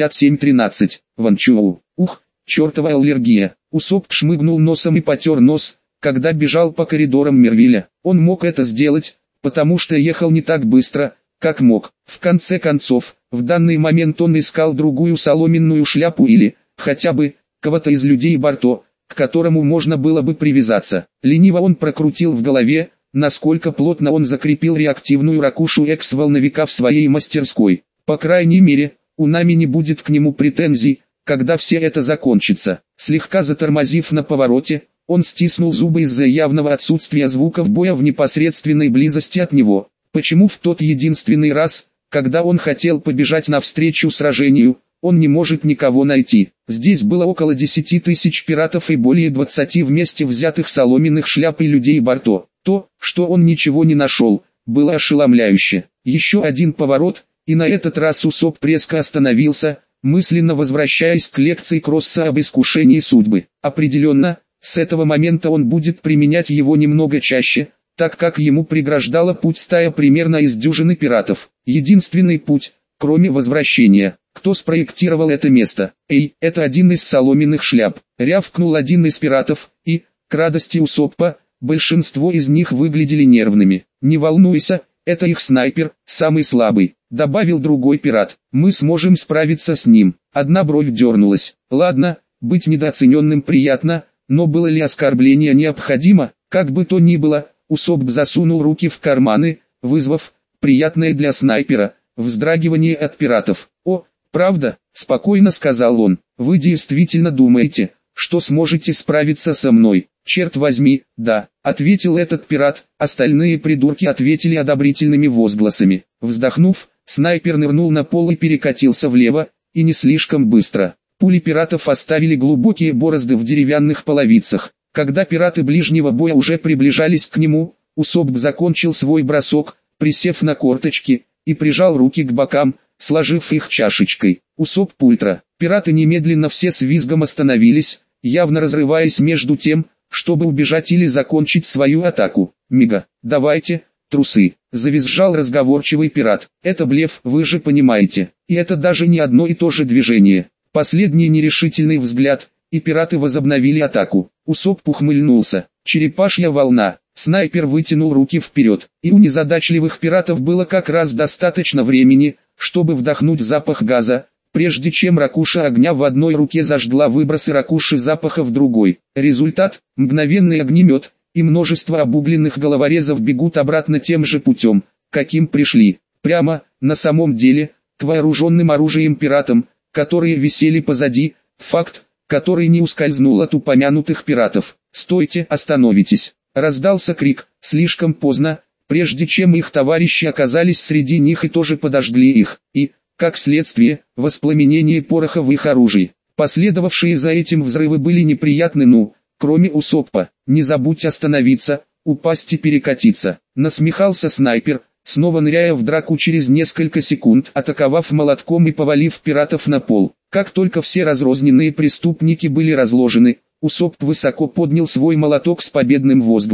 57:13, Ванчоу. Ух, чертова аллергия. Усоп шмыгнул носом и потер нос, когда бежал по коридорам Мервиля. Он мог это сделать, потому что ехал не так быстро, как мог. В конце концов, в данный момент он искал другую соломенную шляпу или, хотя бы, кого-то из людей Барто, к которому можно было бы привязаться. Лениво он прокрутил в голове, насколько плотно он закрепил реактивную ракушу экс-волновика в своей мастерской. По крайней мере, у Нами не будет к нему претензий, когда все это закончится. Слегка затормозив на повороте, он стиснул зубы из-за явного отсутствия звуков боя в непосредственной близости от него. Почему в тот единственный раз, когда он хотел побежать навстречу сражению, он не может никого найти? Здесь было около 10 тысяч пиратов и более 20 вместе взятых соломенных шляп и людей Барто. То, что он ничего не нашел, было ошеломляюще. Еще один поворот, и на этот раз Усоп резко остановился, мысленно возвращаясь к лекции Кросса об искушении судьбы. Определенно, с этого момента он будет применять его немного чаще, так как ему преграждала путь стая примерно из дюжины пиратов. Единственный путь, кроме возвращения. Кто спроектировал это место? Эй, это один из соломенных шляп. Рявкнул один из пиратов, и, к радости Усоппа, большинство из них выглядели нервными. Не волнуйся, это их снайпер, самый слабый, добавил другой пират. Мы сможем справиться с ним. Одна бровь дернулась. Ладно, быть недооцененным приятно, но было ли оскорбление необходимо? Как бы то ни было, Усоп засунул руки в карманы, вызвав, приятное для снайпера, вздрагивание от пиратов. О, правда, спокойно сказал он, вы действительно думаете, что сможете справиться со мной? Черт возьми, да, ответил этот пират, остальные придурки ответили одобрительными возгласами. Вздохнув, снайпер нырнул на пол и перекатился влево, и не слишком быстро. Пули пиратов оставили глубокие борозды в деревянных половицах. Когда пираты ближнего боя уже приближались к нему, Усоп закончил свой бросок, присев на корточки, и прижал руки к бокам, сложив их чашечкой. Усоп Ультра. Пираты немедленно все с визгом остановились, явно разрываясь между тем, чтобы убежать или закончить свою атаку. Мига, давайте, трусы, завизжал разговорчивый пират. Это блеф, вы же понимаете. И это даже не одно и то же движение. Последний нерешительный взгляд, и пираты возобновили атаку. Усоп ухмыльнулся. Черепашья волна. Снайпер вытянул руки вперед, и у незадачливых пиратов было как раз достаточно времени, чтобы вдохнуть запах газа, прежде чем ракуша огня в одной руке зажгла выбросы ракуши запаха в другой. Результат – мгновенный огнемет, и множество обугленных головорезов бегут обратно тем же путем, каким пришли. Прямо, на самом деле, к вооруженным оружием пиратам, которые висели позади, факт, который не ускользнул от упомянутых пиратов. «Стойте, остановитесь!» Раздался крик, слишком поздно, прежде чем их товарищи оказались среди них и тоже подожгли их, и, как следствие, воспламенение пороха в их оружии. Последовавшие за этим взрывы были неприятны, кроме Усоппа. «Не забудь остановиться, упасть и перекатиться», насмехался снайпер, снова ныряя в драку через несколько секунд, атаковав молотком и повалив пиратов на пол. Как только все разрозненные преступники были разложены, Усоп высоко поднял свой молоток с победным возгласом.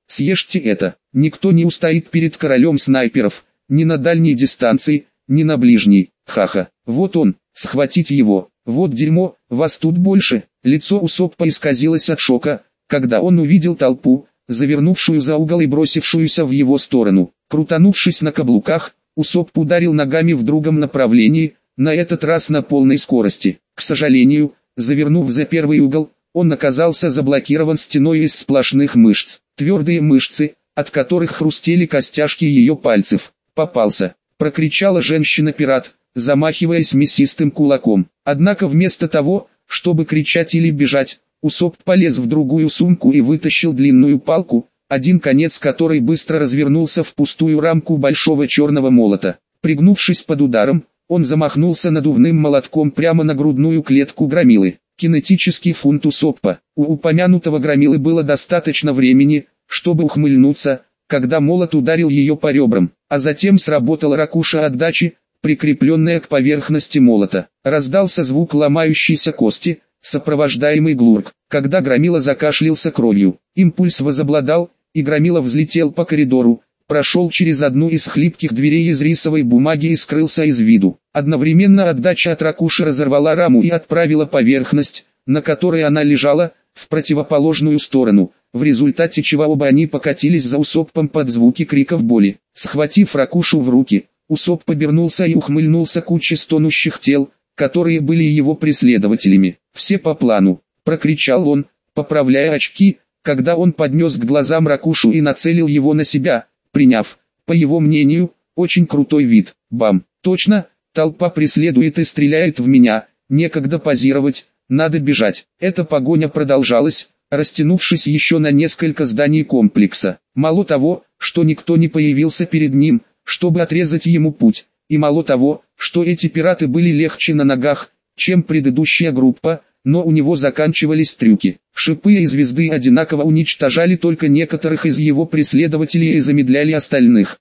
съешьте это. Никто не устоит перед королем снайперов, ни на дальней дистанции, ни на ближней. Ха-ха, вот он, схватить его. Вот дерьмо, вас тут больше. Лицо Усоппа исказилось от шока, когда он увидел толпу, завернувшую за угол и бросившуюся в его сторону. Крутанувшись на каблуках, Усопп ударил ногами в другом направлении, на этот раз на полной скорости. К сожалению, завернув за первый угол, он оказался заблокирован стеной из сплошных мышц. Твердые мышцы, от которых хрустели костяшки ее пальцев. «Попался!» — прокричала женщина-пират, замахиваясь мясистым кулаком. Однако вместо того, чтобы кричать или бежать, Усопп полез в другую сумку и вытащил длинную палку, один конец которой быстро развернулся в пустую рамку большого черного молота. Пригнувшись под ударом, он замахнулся надувным молотком прямо на грудную клетку громилы. Кинетический фунт Усоппа. У упомянутого громилы было достаточно времени, чтобы ухмыльнуться, когда молот ударил ее по ребрам, а затем сработала ракуша отдачи, прикрепленная к поверхности молота. Раздался звук ломающейся кости, сопровождаемый глурк. Когда громила закашлялся кровью, импульс возобладал, и громила взлетел по коридору, прошел через одну из хлипких дверей из рисовой бумаги и скрылся из виду. Одновременно отдача от ракуши разорвала раму и отправила поверхность, на которой она лежала, в противоположную сторону, в результате чего оба они покатились за Усоппом под звуки криков боли. Схватив ракушу в руки, Усопп обернулся и ухмыльнулся куче стонущих тел, которые были его преследователями. «Все по плану!» — прокричал он, поправляя очки, когда он поднес к глазам ракушу и нацелил его на себя, приняв, по его мнению, очень крутой вид. Бам! Точно, толпа преследует и стреляет в меня, некогда позировать, надо бежать. Эта погоня продолжалась, растянувшись еще на несколько зданий комплекса. Мало того, что никто не появился перед ним, чтобы отрезать ему путь, и мало того, что эти пираты были легче на ногах, чем предыдущая группа, но у него заканчивались трюки. Шипы и звезды одинаково уничтожали только некоторых из его преследователей и замедляли остальных.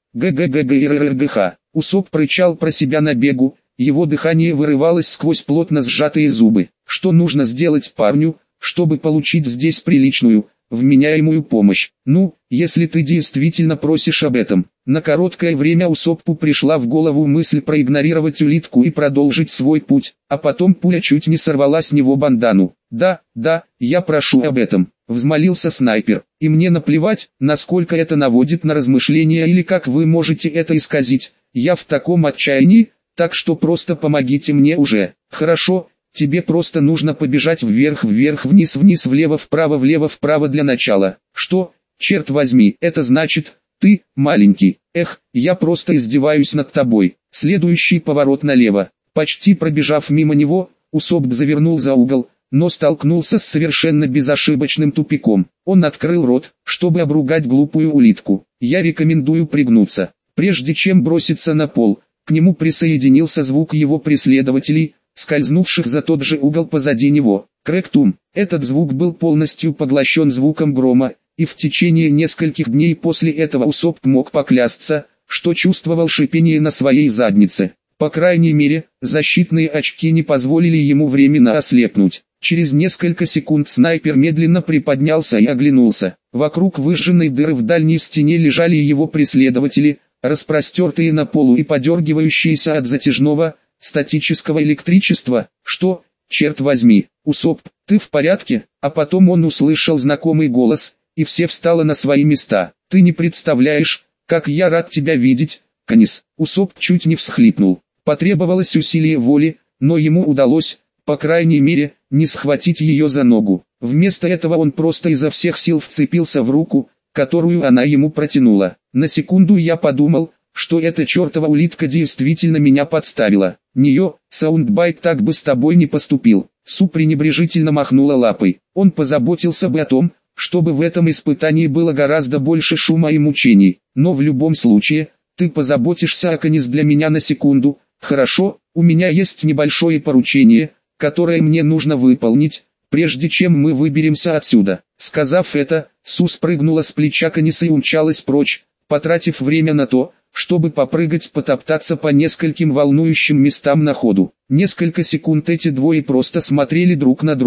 ГГГГРРГХ. Усопп рычал про себя на бегу, его дыхание вырывалось сквозь плотно сжатые зубы. Что нужно сделать парню, чтобы получить здесь приличную, вменяемую помощь? Ну, если ты действительно просишь об этом. На короткое время Усоппу пришла в голову мысль проигнорировать улитку и продолжить свой путь, а потом пуля чуть не сорвала с него бандану. «Да, я прошу об этом», — взмолился снайпер, — «и мне наплевать, насколько это наводит на размышления или как вы можете это исказить, я в таком отчаянии, так что просто помогите мне уже». «Хорошо, тебе просто нужно побежать вверх-вверх, вниз-вниз, влево-вправо для начала». «Что, черт возьми, это значит, ты, маленький, я просто издеваюсь над тобой». Следующий поворот налево. Почти пробежав мимо него, Усопп завернул за угол, но столкнулся с совершенно безошибочным тупиком. Он открыл рот, чтобы обругать глупую улитку. «Я рекомендую пригнуться». Прежде чем броситься на пол, к нему присоединился звук его преследователей, скользнувших за тот же угол позади него. Крэктум. Этот звук был полностью поглощен звуком грома, и в течение нескольких дней после этого Усопп мог поклясться, что чувствовал шипение на своей заднице. По крайней мере, защитные очки не позволили ему временно ослепнуть. Через несколько секунд снайпер медленно приподнялся и оглянулся. Вокруг выжженной дыры в дальней стене лежали его преследователи, распростертые на полу и подергивающиеся от затяжного, статического электричества. «Что, черт возьми, Усопп, ты в порядке?» А потом он услышал знакомый голос, и все встало на свои места. «Ты не представляешь, как я рад тебя видеть, Канис». Усопп чуть не всхлипнул. Потребовалось усилие воли, но ему удалось, по крайней мере, не схватить ее за ногу. Вместо этого он просто изо всех сил вцепился в руку, которую она ему протянула. На секунду я подумал, что эта чертова улитка действительно меня подставила. Нее, Саундбайт так бы с тобой не поступил. Су пренебрежительно махнула лапой. Он позаботился бы о том, чтобы в этом испытании было гораздо больше шума и мучений. Но в любом случае, ты позаботишься о Канис для меня на секунду. Хорошо, у меня есть небольшое поручение, которое мне нужно выполнить, прежде чем мы выберемся отсюда. Сказав это, Су спрыгнула с плеча Каниса и умчалась прочь, потратив время на то, чтобы попрыгать, потоптаться по нескольким волнующим местам на ходу. Несколько секунд эти двое просто смотрели друг на друга,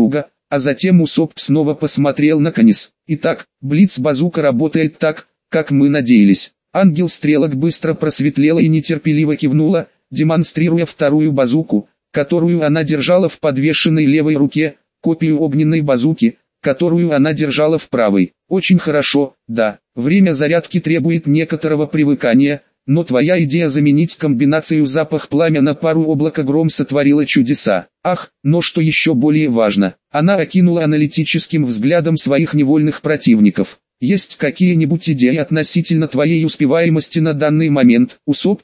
а затем Усоп снова посмотрел на Канис. Итак, блиц-базука работает так, как мы надеялись. Ангел стрелок быстро просветлела и нетерпеливо кивнула, демонстрируя вторую базуку, которую она держала в подвешенной левой руке, копию огненной базуки, которую она держала в правой. Очень хорошо, да, время зарядки требует некоторого привыкания, но твоя идея заменить комбинацию запах пламя на пару облака гром сотворила чудеса. Ах, но что еще более важно, она окинула аналитическим взглядом своих невольных противников. Есть какие-нибудь идеи относительно твоей успеваемости на данный момент? Усоп,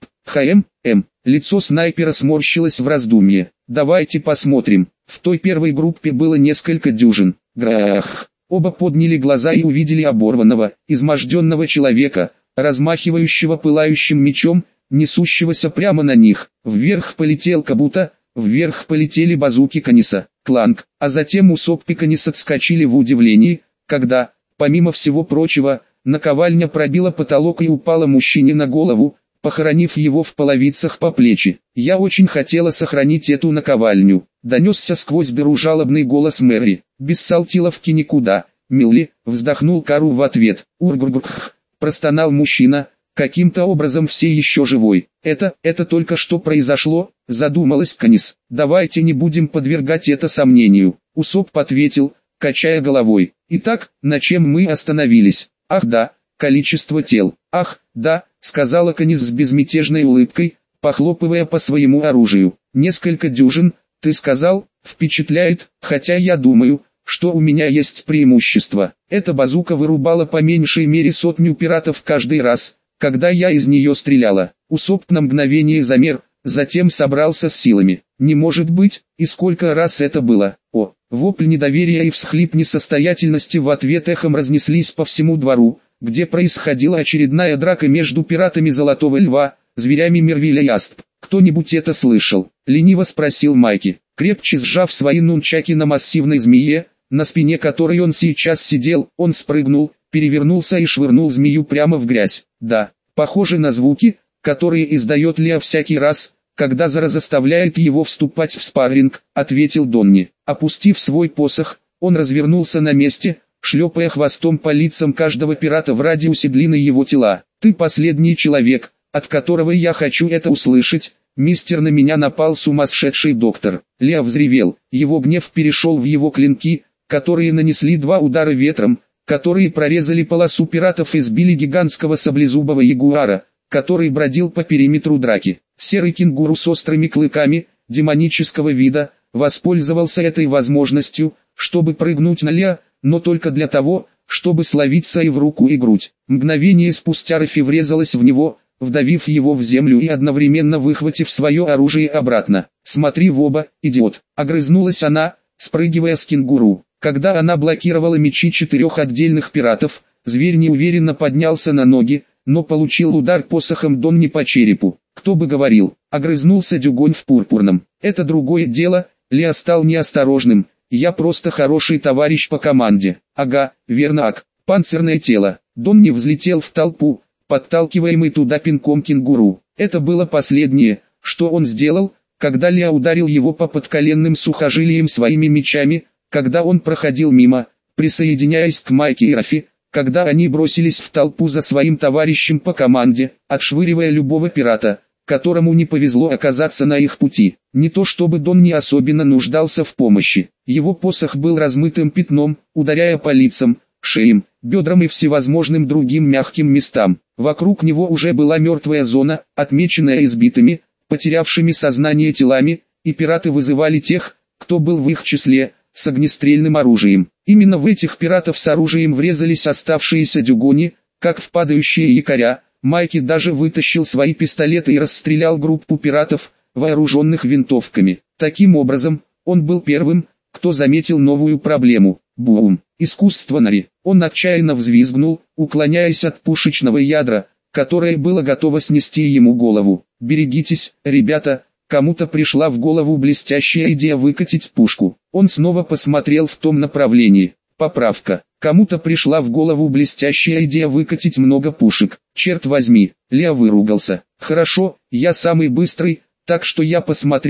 Лицо снайпера сморщилось в раздумье. Давайте посмотрим. В той первой группе было несколько дюжин. Грах. Оба подняли глаза и увидели оборванного, изможденного человека, размахивающего пылающим мечом, несущегося прямо на них. Вверх полетел Кабута, вверх полетели базуки Каниса, Кланг, а затем Усоп и Канис отскочили в удивлении, когда, помимо всего прочего, наковальня пробила потолок и упала мужчине на голову, похоронив его в половицах по плечи. «Я очень хотела сохранить эту наковальню», — донесся сквозь дыру жалобный голос Мэри. «Без Салтиловки никуда, Милли», — вздохнул Кару в ответ. «Ургургурх», — простонал мужчина, каким-то образом все еще живой. «Это только что произошло», — задумалась Канис. «Давайте не будем подвергать это сомнению», — Усоп ответил, качая головой. «Итак, на чем мы остановились? Ах да, количество тел. Ах, да», — сказала Канис с безмятежной улыбкой, похлопывая по своему оружию. «Несколько дюжин, ты сказал, впечатляет, хотя я думаю, что у меня есть преимущество. Эта базука вырубала по меньшей мере 100 пиратов каждый раз, когда я из нее стреляла». Усоп на мгновение замер, затем собрался с силами. «Не может быть, и сколько раз это было?» О, вопль недоверия и всхлип несостоятельности в ответ эхом разнеслись по всему двору, где происходила очередная драка между пиратами Золотого Льва, зверями Мервиля и Асп. «Кто-нибудь это слышал?» — лениво спросил Майки, крепче сжав свои нунчаки на массивной змее, на спине которой он сейчас сидел. Он спрыгнул, перевернулся и швырнул змею прямо в грязь. «Да, похоже на звуки, которые издает Лео всякий раз, когда Зара заставляет его вступать в спарринг», — ответил Донни. Опустив свой посох, он развернулся на месте, шлепая хвостом по лицам каждого пирата в радиусе длины его тела. «Ты последний человек, от которого я хочу это услышать, мистер, на меня напал сумасшедший доктор». Лео взревел, его гнев перешел в его клинки, которые нанесли 2 удара ветром, которые прорезали полосу пиратов и сбили гигантского саблезубого ягуара, который бродил по периметру драки. Серый кенгуру с острыми клыками, демонического вида, воспользовался этой возможностью, чтобы прыгнуть на Лео, но только для того, чтобы словить Сай в руку и грудь. Мгновение спустя Рафи врезалась в него, вдавив его в землю и одновременно выхватив свое оружие обратно. «Смотри в оба, идиот!» — огрызнулась она, спрыгивая с кенгуру. Когда она блокировала мечи 4 отдельных пиратов, зверь неуверенно поднялся на ноги, но получил удар посохом Донни по черепу. «Кто бы говорил!» — огрызнулся Дюгонь в пурпурном. «Это другое дело», — Лео стал неосторожным. «Я просто хороший товарищ по команде». «Ага, верно, ак. Панцирное тело». Донни взлетел в толпу, подталкиваемый туда пинком кенгуру. Это было последнее, что он сделал, когда Лео ударил его по подколенным сухожилиям своими мечами, когда он проходил мимо, присоединяясь к Майке и Рафи, когда они бросились в толпу за своим товарищем по команде, отшвыривая любого пирата, которому не повезло оказаться на их пути. Не то чтобы Дон не особенно нуждался в помощи. Его посох был размытым пятном, ударяя по лицам, шеям, бедрам и всевозможным другим мягким местам. Вокруг него уже была мертвая зона, отмеченная избитыми, потерявшими сознание телами, и пираты вызывали тех, кто был в их числе, с огнестрельным оружием. Именно в этих пиратов с оружием врезались оставшиеся дюгони, как в падающие якоря. Майки даже вытащил свои пистолеты и расстрелял группу пиратов, вооруженных винтовками. Таким образом, он был первым, кто заметил новую проблему. Бум! Искусство Нари. Он отчаянно взвизгнул, уклоняясь от пушечного ядра, которое было готово снести ему голову. «Берегитесь, ребята!» Кому-то пришла в голову блестящая идея выкатить пушку. Он снова посмотрел в том направлении. Поправка. Кому-то пришла в голову блестящая идея выкатить много пушек. Черт возьми, Лео выругался. «Хорошо, я самый быстрый, так что я посмотрю,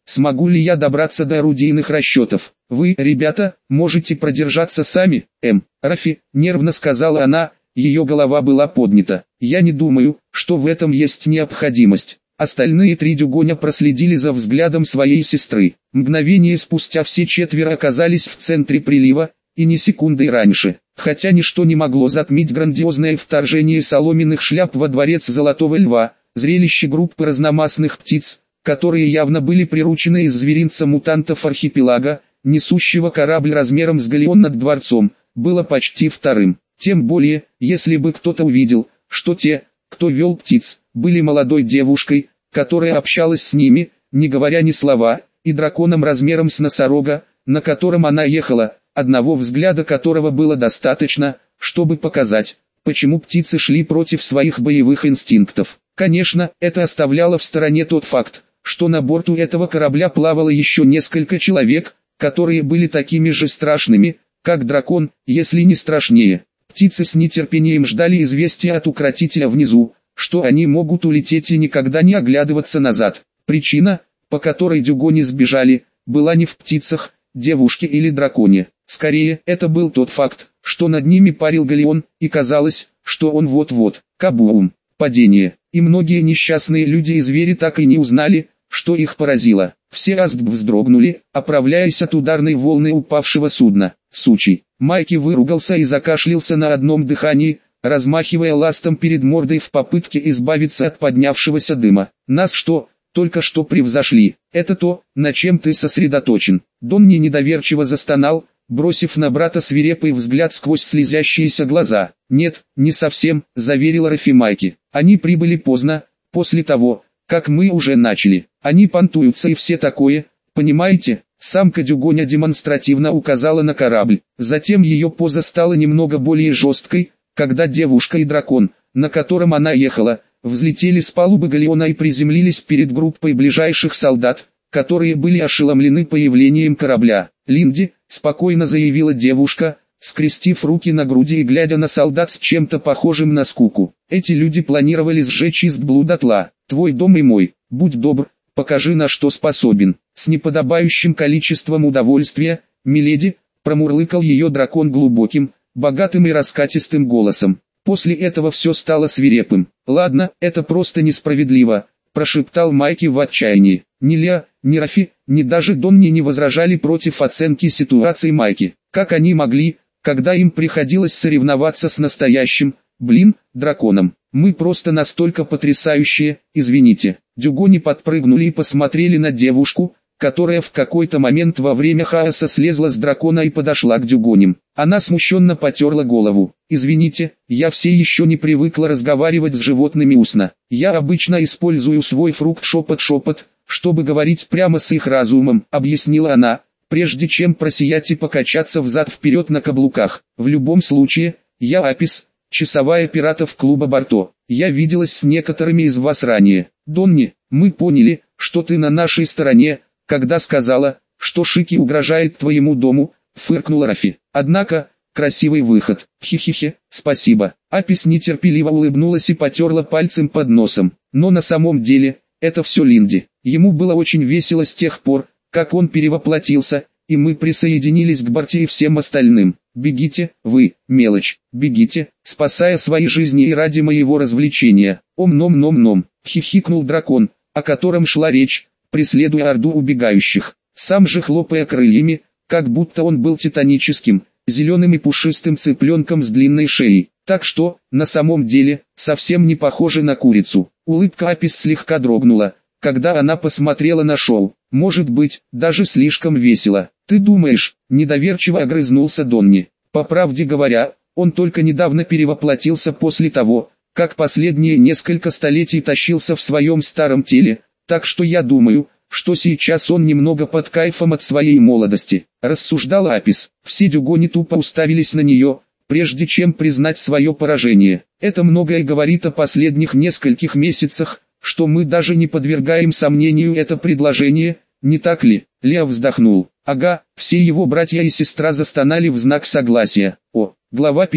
смогу ли я добраться до орудийных расчетов. Вы, ребята, можете продержаться сами, Рафи, нервно сказала она, ее голова была поднята. Я не думаю, что в этом есть необходимость. Остальные три дюгоня проследили за взглядом своей сестры. Мгновение спустя все четверо оказались в центре прилива, и ни секунды раньше. Хотя ничто не могло затмить грандиозное вторжение соломенных шляп во дворец Золотого Льва, зрелище группы разномастных птиц, которые явно были приручены из зверинца мутантов архипелага, несущего корабль размером с галеон над дворцом, было почти вторым. Тем более, если бы кто-то увидел, что те, кто вел птиц, были молодой девушкой, которая общалась с ними, не говоря ни слова, и драконом размером с носорога, на котором она ехала, одного взгляда которого было достаточно, чтобы показать, почему птицы шли против своих боевых инстинктов. Конечно, это оставляло в стороне тот факт, что на борту этого корабля плавало еще несколько человек, которые были такими же страшными, как дракон, если не страшнее. Птицы с нетерпением ждали известия от укротителя внизу, что они могут улететь и никогда не оглядываться назад. Причина, по которой дюгони сбежали, была не в птицах, девушке или драконе. Скорее, это был тот факт, что над ними парил галеон, и казалось, что он вот-вот, кабум, падение. И многие несчастные люди и звери так и не узнали, что их поразило. Все азб вздрогнули, оправляясь от ударной волны упавшего судна. Сучий. Майки выругался и закашлялся на одном дыхании, размахивая ластом перед мордой в попытке избавиться от поднявшегося дыма. Нас что, только что превзошли? Это то, на чем ты сосредоточен. Донни недоверчиво застонал, бросив на брата свирепый взгляд сквозь слезящиеся глаза. «Нет, не совсем», — заверил Рафи Майки. «Они прибыли поздно, после того, как мы уже начали. Они понтуются и все такое, понимаете?» Самка дюгоня демонстративно указала на корабль. Затем ее поза стала немного более жесткой, когда девушка и дракон, на котором она ехала, взлетели с палубы галеона и приземлились перед группой ближайших солдат, которые были ошеломлены появлением корабля. «Линди», — спокойно заявила девушка, скрестив руки на груди и глядя на солдат с чем-то похожим на скуку. «Эти люди планировали сжечь Истблу дотла. Твой дом и мой. Будь добр, покажи, на что способен». С неподобающим количеством удовольствия, миледи, промурлыкал ее дракон глубоким, богатым и раскатистым голосом. После этого все стало свирепым. «Ладно, это просто несправедливо», – прошептал Майки в отчаянии. Ни Леа, ни Рафи, ни даже Донни не возражали против оценки ситуации Майки. Как они могли, когда им приходилось соревноваться с настоящим, драконом? Мы просто настолько потрясающие, извините. Дюгони подпрыгнули и посмотрели на девушку, которая в какой-то момент во время хаоса слезла с дракона и подошла к дюгоням. Она смущенно потерла голову. «Извините, я все еще не привыкла разговаривать с животными устно. Я обычно использую свой фрукт шепот-шепот, чтобы говорить прямо с их разумом», объяснила она, прежде чем просиять и покачаться взад-вперед на каблуках. «В любом случае, я Апис, часовая пиратов клуба Барто. Я виделась с некоторыми из вас ранее. Донни, мы поняли, что ты на нашей стороне, когда сказала, что Шики угрожает твоему дому», фыркнула Рафи. «Однако, красивый выход. Хи-хи-хи, спасибо». Апис нетерпеливо улыбнулась и потерла пальцем под носом. Но на самом деле, это все Линди. Ему было очень весело с тех пор, как он перевоплотился, и мы присоединились к Барте и всем остальным. «Бегите, вы, мелочь, бегите, спасая свои жизни и ради моего развлечения». «Ом-ном-ном-ном», хихикнул дракон, о котором шла речь, преследуя орду убегающих. Сам же хлопая крыльями, как будто он был титаническим, зеленым и пушистым цыпленком с длинной шеей. Так что, на самом деле, совсем не похоже на курицу. Улыбка Апис слегка дрогнула, когда она посмотрела на шоу. «Может быть, даже слишком весело. Ты думаешь?» – недоверчиво огрызнулся Донни. По правде говоря, он только недавно перевоплотился после того, как последние несколько столетий тащился в своем старом теле, так что я думаю, что сейчас он немного под кайфом от своей молодости, рассуждала Апис. Все дюгони тупо уставились на нее, прежде чем признать свое поражение. Это многое говорит о последних нескольких месяцах, что мы даже не подвергаем сомнению это предложение, не так ли? Леа вздохнул. Ага, все его братья и сестра застонали в знак согласия. Глава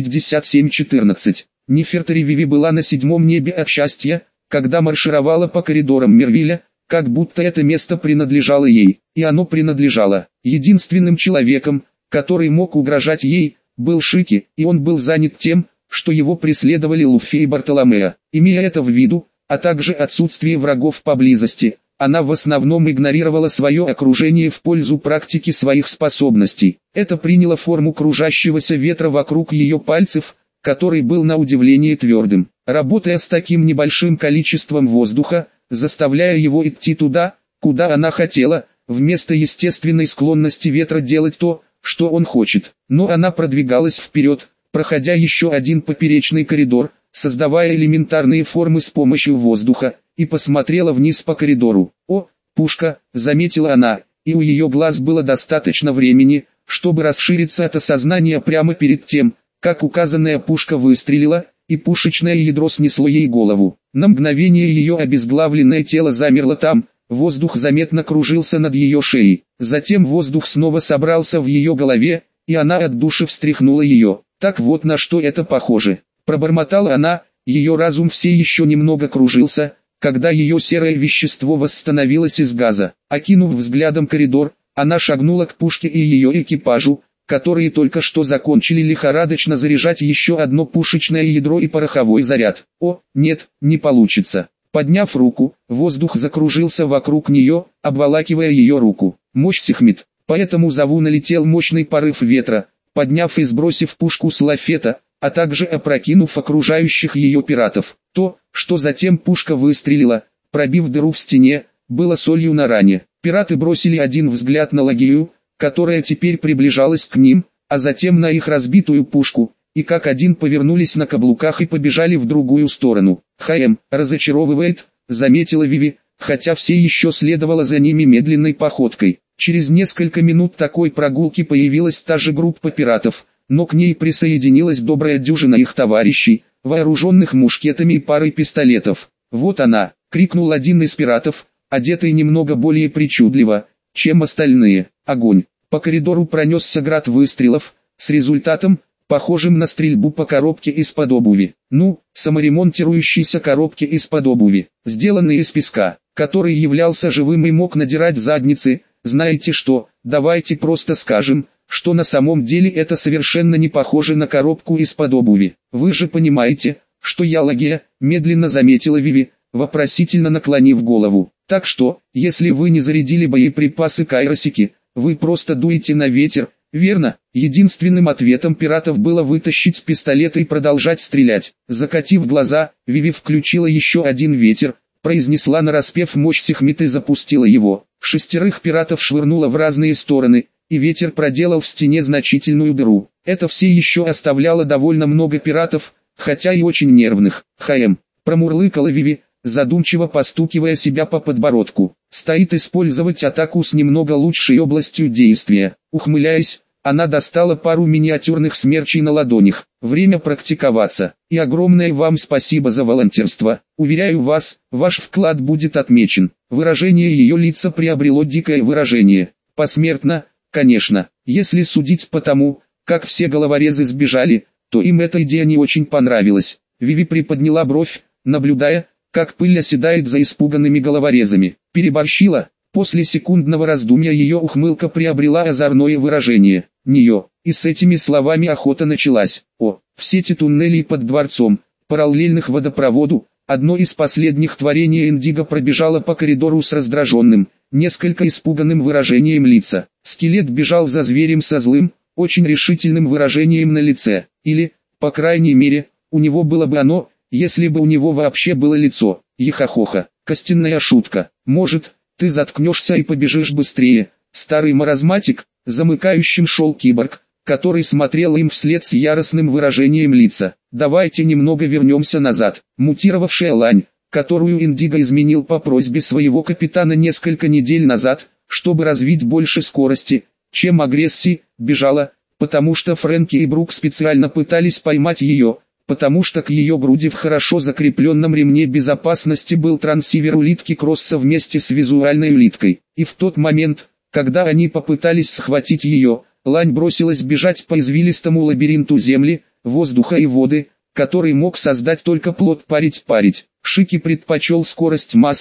57:14. Нефертари Виви была на седьмом небе от счастья, когда маршировала по коридорам Мервиля, как будто это место принадлежало ей, и оно принадлежало. Единственным человеком, который мог угрожать ей, был Шики, и он был занят тем, что его преследовали Луффи и Бартоломео. Имея это в виду, а также отсутствие врагов поблизости, она в основном игнорировала свое окружение в пользу практики своих способностей. Это приняло форму кружащегося ветра вокруг ее пальцев, который был на удивление твердым. Работая с таким небольшим количеством воздуха, заставляя его идти туда, куда она хотела, вместо естественной склонности ветра делать то, что он хочет. Но она продвигалась вперед, проходя еще один поперечный коридор, создавая элементарные формы с помощью воздуха, и посмотрела вниз по коридору. «О, пушка!» — заметила она, и у ее глаз было достаточно времени, чтобы расшириться от осознания прямо перед тем, как указанная пушка выстрелила, и пушечное ядро снесло ей голову. На мгновение ее обезглавленное тело замерло там, воздух заметно кружился над ее шеей. Затем воздух снова собрался в ее голове, и она от души встряхнула ее. «Так вот на что это похоже», — пробормотала она, ее разум все еще немного кружился, когда ее серое вещество восстановилось из газа. Окинув взглядом коридор, она шагнула к пушке и ее экипажу, которые только что закончили лихорадочно заряжать еще одно пушечное ядро и пороховой заряд. «О, нет, не получится». Подняв руку, воздух закружился вокруг нее, обволакивая ее руку. «Мощь Сехмет». По этому зову налетел мощный порыв ветра, подняв и сбросив пушку с лафета, а также опрокинув окружающих ее пиратов. То, что затем пушка выстрелила, пробив дыру в стене, было солью на ране. Пираты бросили один взгляд на Лагию, которая теперь приближалась к ним, а затем на их разбитую пушку, и как один повернулись на каблуках и побежали в другую сторону. Разочаровывает, заметила Виви, хотя все еще следовало за ними медленной походкой. Через несколько минут такой прогулки появилась та же группа пиратов, но к ней присоединилась добрая дюжина их товарищей, вооруженных мушкетами и парой пистолетов. «Вот она!» — крикнул один из пиратов, одетый немного более причудливо, чем остальные. Огонь! По коридору пронесся град выстрелов, с результатом, похожим на стрельбу по коробке из-под обуви. Саморемонтирующейся коробке из-под обуви, сделанной из песка, который являлся живым и мог надирать задницы. Знаете что, давайте просто скажем, что на самом деле это совершенно не похоже на коробку из-под обуви. Вы же понимаете, что я Лагия, медленно заметила Виви, вопросительно наклонив голову. Так что, если вы не зарядили боеприпасы Кайросики, вы просто дуете на ветер, верно? Единственным ответом пиратов было вытащить пистолет и продолжать стрелять. Закатив глаза, Виви включила еще один ветер, произнесла нараспев мощь Сехмет и запустила его. 6 пиратов швырнуло в разные стороны, и ветер проделал в стене значительную дыру. Это все еще оставляло довольно много пиратов, хотя и очень нервных. Промурлыкала Виви, задумчиво постукивая себя по подбородку. Стоит использовать атаку с немного лучшей областью действия. Ухмыляясь, она достала пару миниатюрных смерчей на ладонях. Время практиковаться. И огромное вам спасибо за волонтерство. Уверяю вас, ваш вклад будет отмечен. Выражение ее лица приобрело дикое выражение. Посмертно, конечно. Если судить по тому, как все головорезы сбежали, то им эта идея не очень понравилась. Виви приподняла бровь, наблюдая, как пыль оседает за испуганными головорезами. Переборщила. После секундного раздумья ее ухмылка приобрела озорное выражение. Нее. И с этими словами охота началась. В сети туннелей под дворцом, параллельных водопроводу, одно из последних творений Индиго пробежало по коридору с раздраженным, несколько испуганным выражением лица. Скелет бежал за зверем со злым, очень решительным выражением на лице. Или, по крайней мере, у него было бы оно, если бы у него вообще было лицо. Ехахоха. Костяная шутка. Может, ты заткнешься и побежишь быстрее. Старый маразматик, замыкающим шел киборг, который смотрел им вслед с яростным выражением лица. Давайте немного вернемся назад. Мутировавшая лань, которую Индиго изменил по просьбе своего капитана несколько недель назад, чтобы развить больше скорости, чем агрессии, бежала, потому что Фрэнки и Брук специально пытались поймать ее, потому что к ее груди в хорошо закрепленном ремне безопасности был трансивер улитки Кросса вместе с визуальной улиткой. И в тот момент, когда они попытались схватить ее, лань бросилась бежать по извилистому лабиринту земли, воздуха и воды, который мог создать только плод парить-парить. Шики предпочел скорость массе,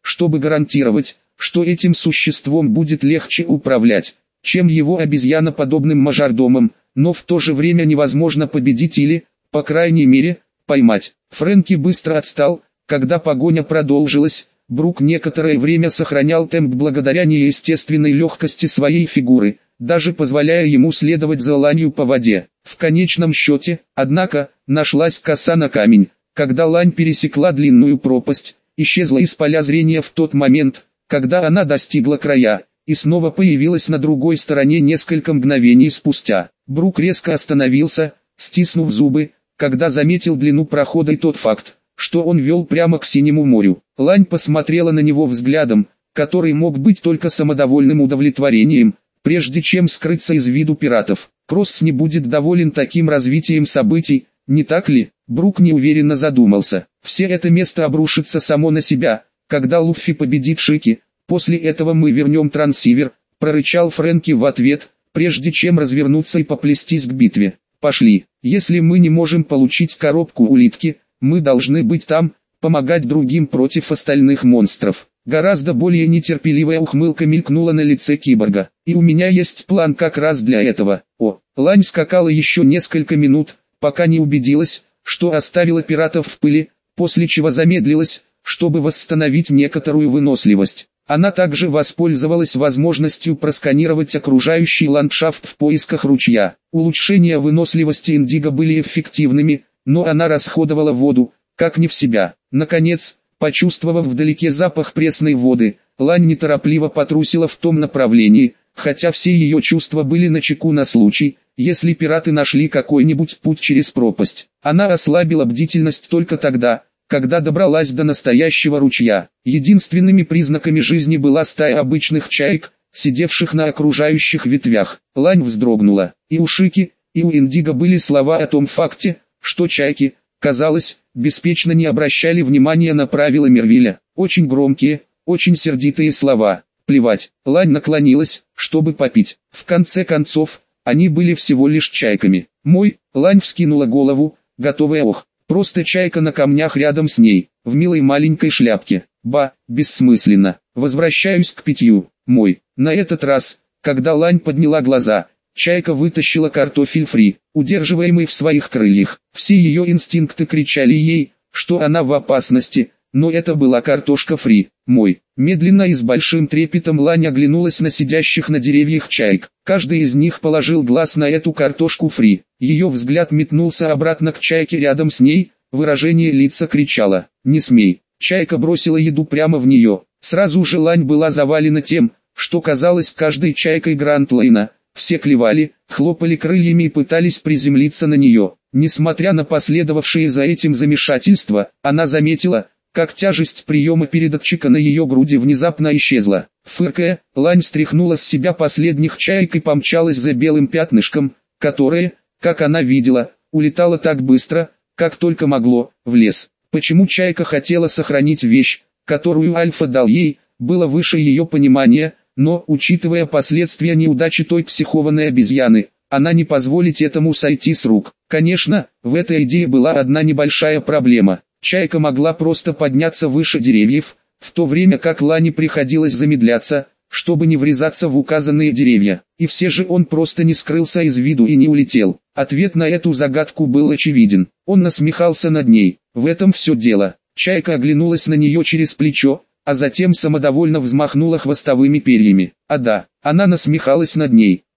чтобы гарантировать, что этим существом будет легче управлять, чем его обезьяноподобным мажордомом, но в то же время невозможно победить или, по крайней мере, поймать. Фрэнки быстро отстал, когда погоня продолжилась. Брук некоторое время сохранял темп благодаря неестественной легкости своей фигуры, даже позволяя ему следовать за ланью по воде. В конечном счете, однако, нашлась коса на камень, когда лань пересекла длинную пропасть, исчезла из поля зрения в тот момент, когда она достигла края, и снова появилась на другой стороне несколько мгновений спустя. Брук резко остановился, стиснув зубы, когда заметил длину прохода и тот факт, что он вел прямо к Синему морю. Лань посмотрела на него взглядом, который мог быть только самодовольным удовлетворением, прежде чем скрыться из виду пиратов. Кросс не будет доволен таким развитием событий, не так ли? Брук неуверенно задумался. Все это место обрушится само на себя, когда Луффи победит Шики. После этого мы вернем трансивер, прорычал Фрэнки в ответ, прежде чем развернуться и поплестись к битве. Пошли. Если мы не можем получить коробку улитки, мы должны быть там, помогать другим против остальных монстров. Гораздо более нетерпеливая ухмылка мелькнула на лице киборга. И у меня есть план как раз для этого. Лань скакала еще несколько минут, пока не убедилась, что оставила пиратов в пыли, после чего замедлилась, чтобы восстановить некоторую выносливость. Она также воспользовалась возможностью просканировать окружающий ландшафт в поисках ручья. Улучшения выносливости Индиго были эффективными, но она расходовала воду, как не в себя. Наконец, почувствовав вдалеке запах пресной воды, Лань неторопливо потрусила в том направлении, хотя все ее чувства были начеку на случай, если пираты нашли какой-нибудь путь через пропасть. Она ослабила бдительность только тогда, когда добралась до настоящего ручья. Единственными признаками жизни была стая обычных чаек, сидевших на окружающих ветвях. Лань вздрогнула. И у Шики, и у Индиго были слова о том факте, что чайки, казалось, беспечно не обращали внимания на правила Мервиля. Очень громкие, очень сердитые слова. Плевать. Лань наклонилась, чтобы попить. В конце концов, они были всего лишь чайками. Лань вскинула голову, готовая просто чайка на камнях рядом с ней, в милой маленькой шляпке. Бессмысленно. Возвращаюсь к питью. На этот раз, когда Лань подняла глаза, чайка вытащила картофель фри, удерживаемый в своих крыльях. Все ее инстинкты кричали ей, что она в опасности, но это была картошка фри. Медленно и с большим трепетом Лань оглянулась на сидящих на деревьях чаек. Каждый из них положил глаз на эту картошку фри. Ее взгляд метнулся обратно к чайке рядом с ней, выражение лица кричало: «Не смей!». Чайка бросила еду прямо в нее. Сразу же Лань была завалена тем, что казалось каждой чайкой Грант-Лейна. Все клевали, хлопали крыльями и пытались приземлиться на нее. Несмотря на последовавшее за этим замешательство, она заметила, как тяжесть приема передатчика на ее груди внезапно исчезла. Фыркая, Лань стряхнула с себя последних чаек и помчалась за белым пятнышком, которое, как она видела, улетало так быстро, как только могло, в лес. Почему чайка хотела сохранить вещь, которую Альфа дал ей, было выше ее понимания, но, учитывая последствия неудачи той психованной обезьяны, она не позволит этому сойти с рук. Конечно, в этой идее была одна небольшая проблема. Чайка могла просто подняться выше деревьев, в то время как Лане приходилось замедляться, чтобы не врезаться в указанные деревья. И все же он просто не скрылся из виду и не улетел. Ответ на эту загадку был очевиден. Он насмехался над ней. В этом все дело. Чайка оглянулась на нее через плечо, а затем самодовольно взмахнула хвостовыми перьями. А да, она насмехалась над ней.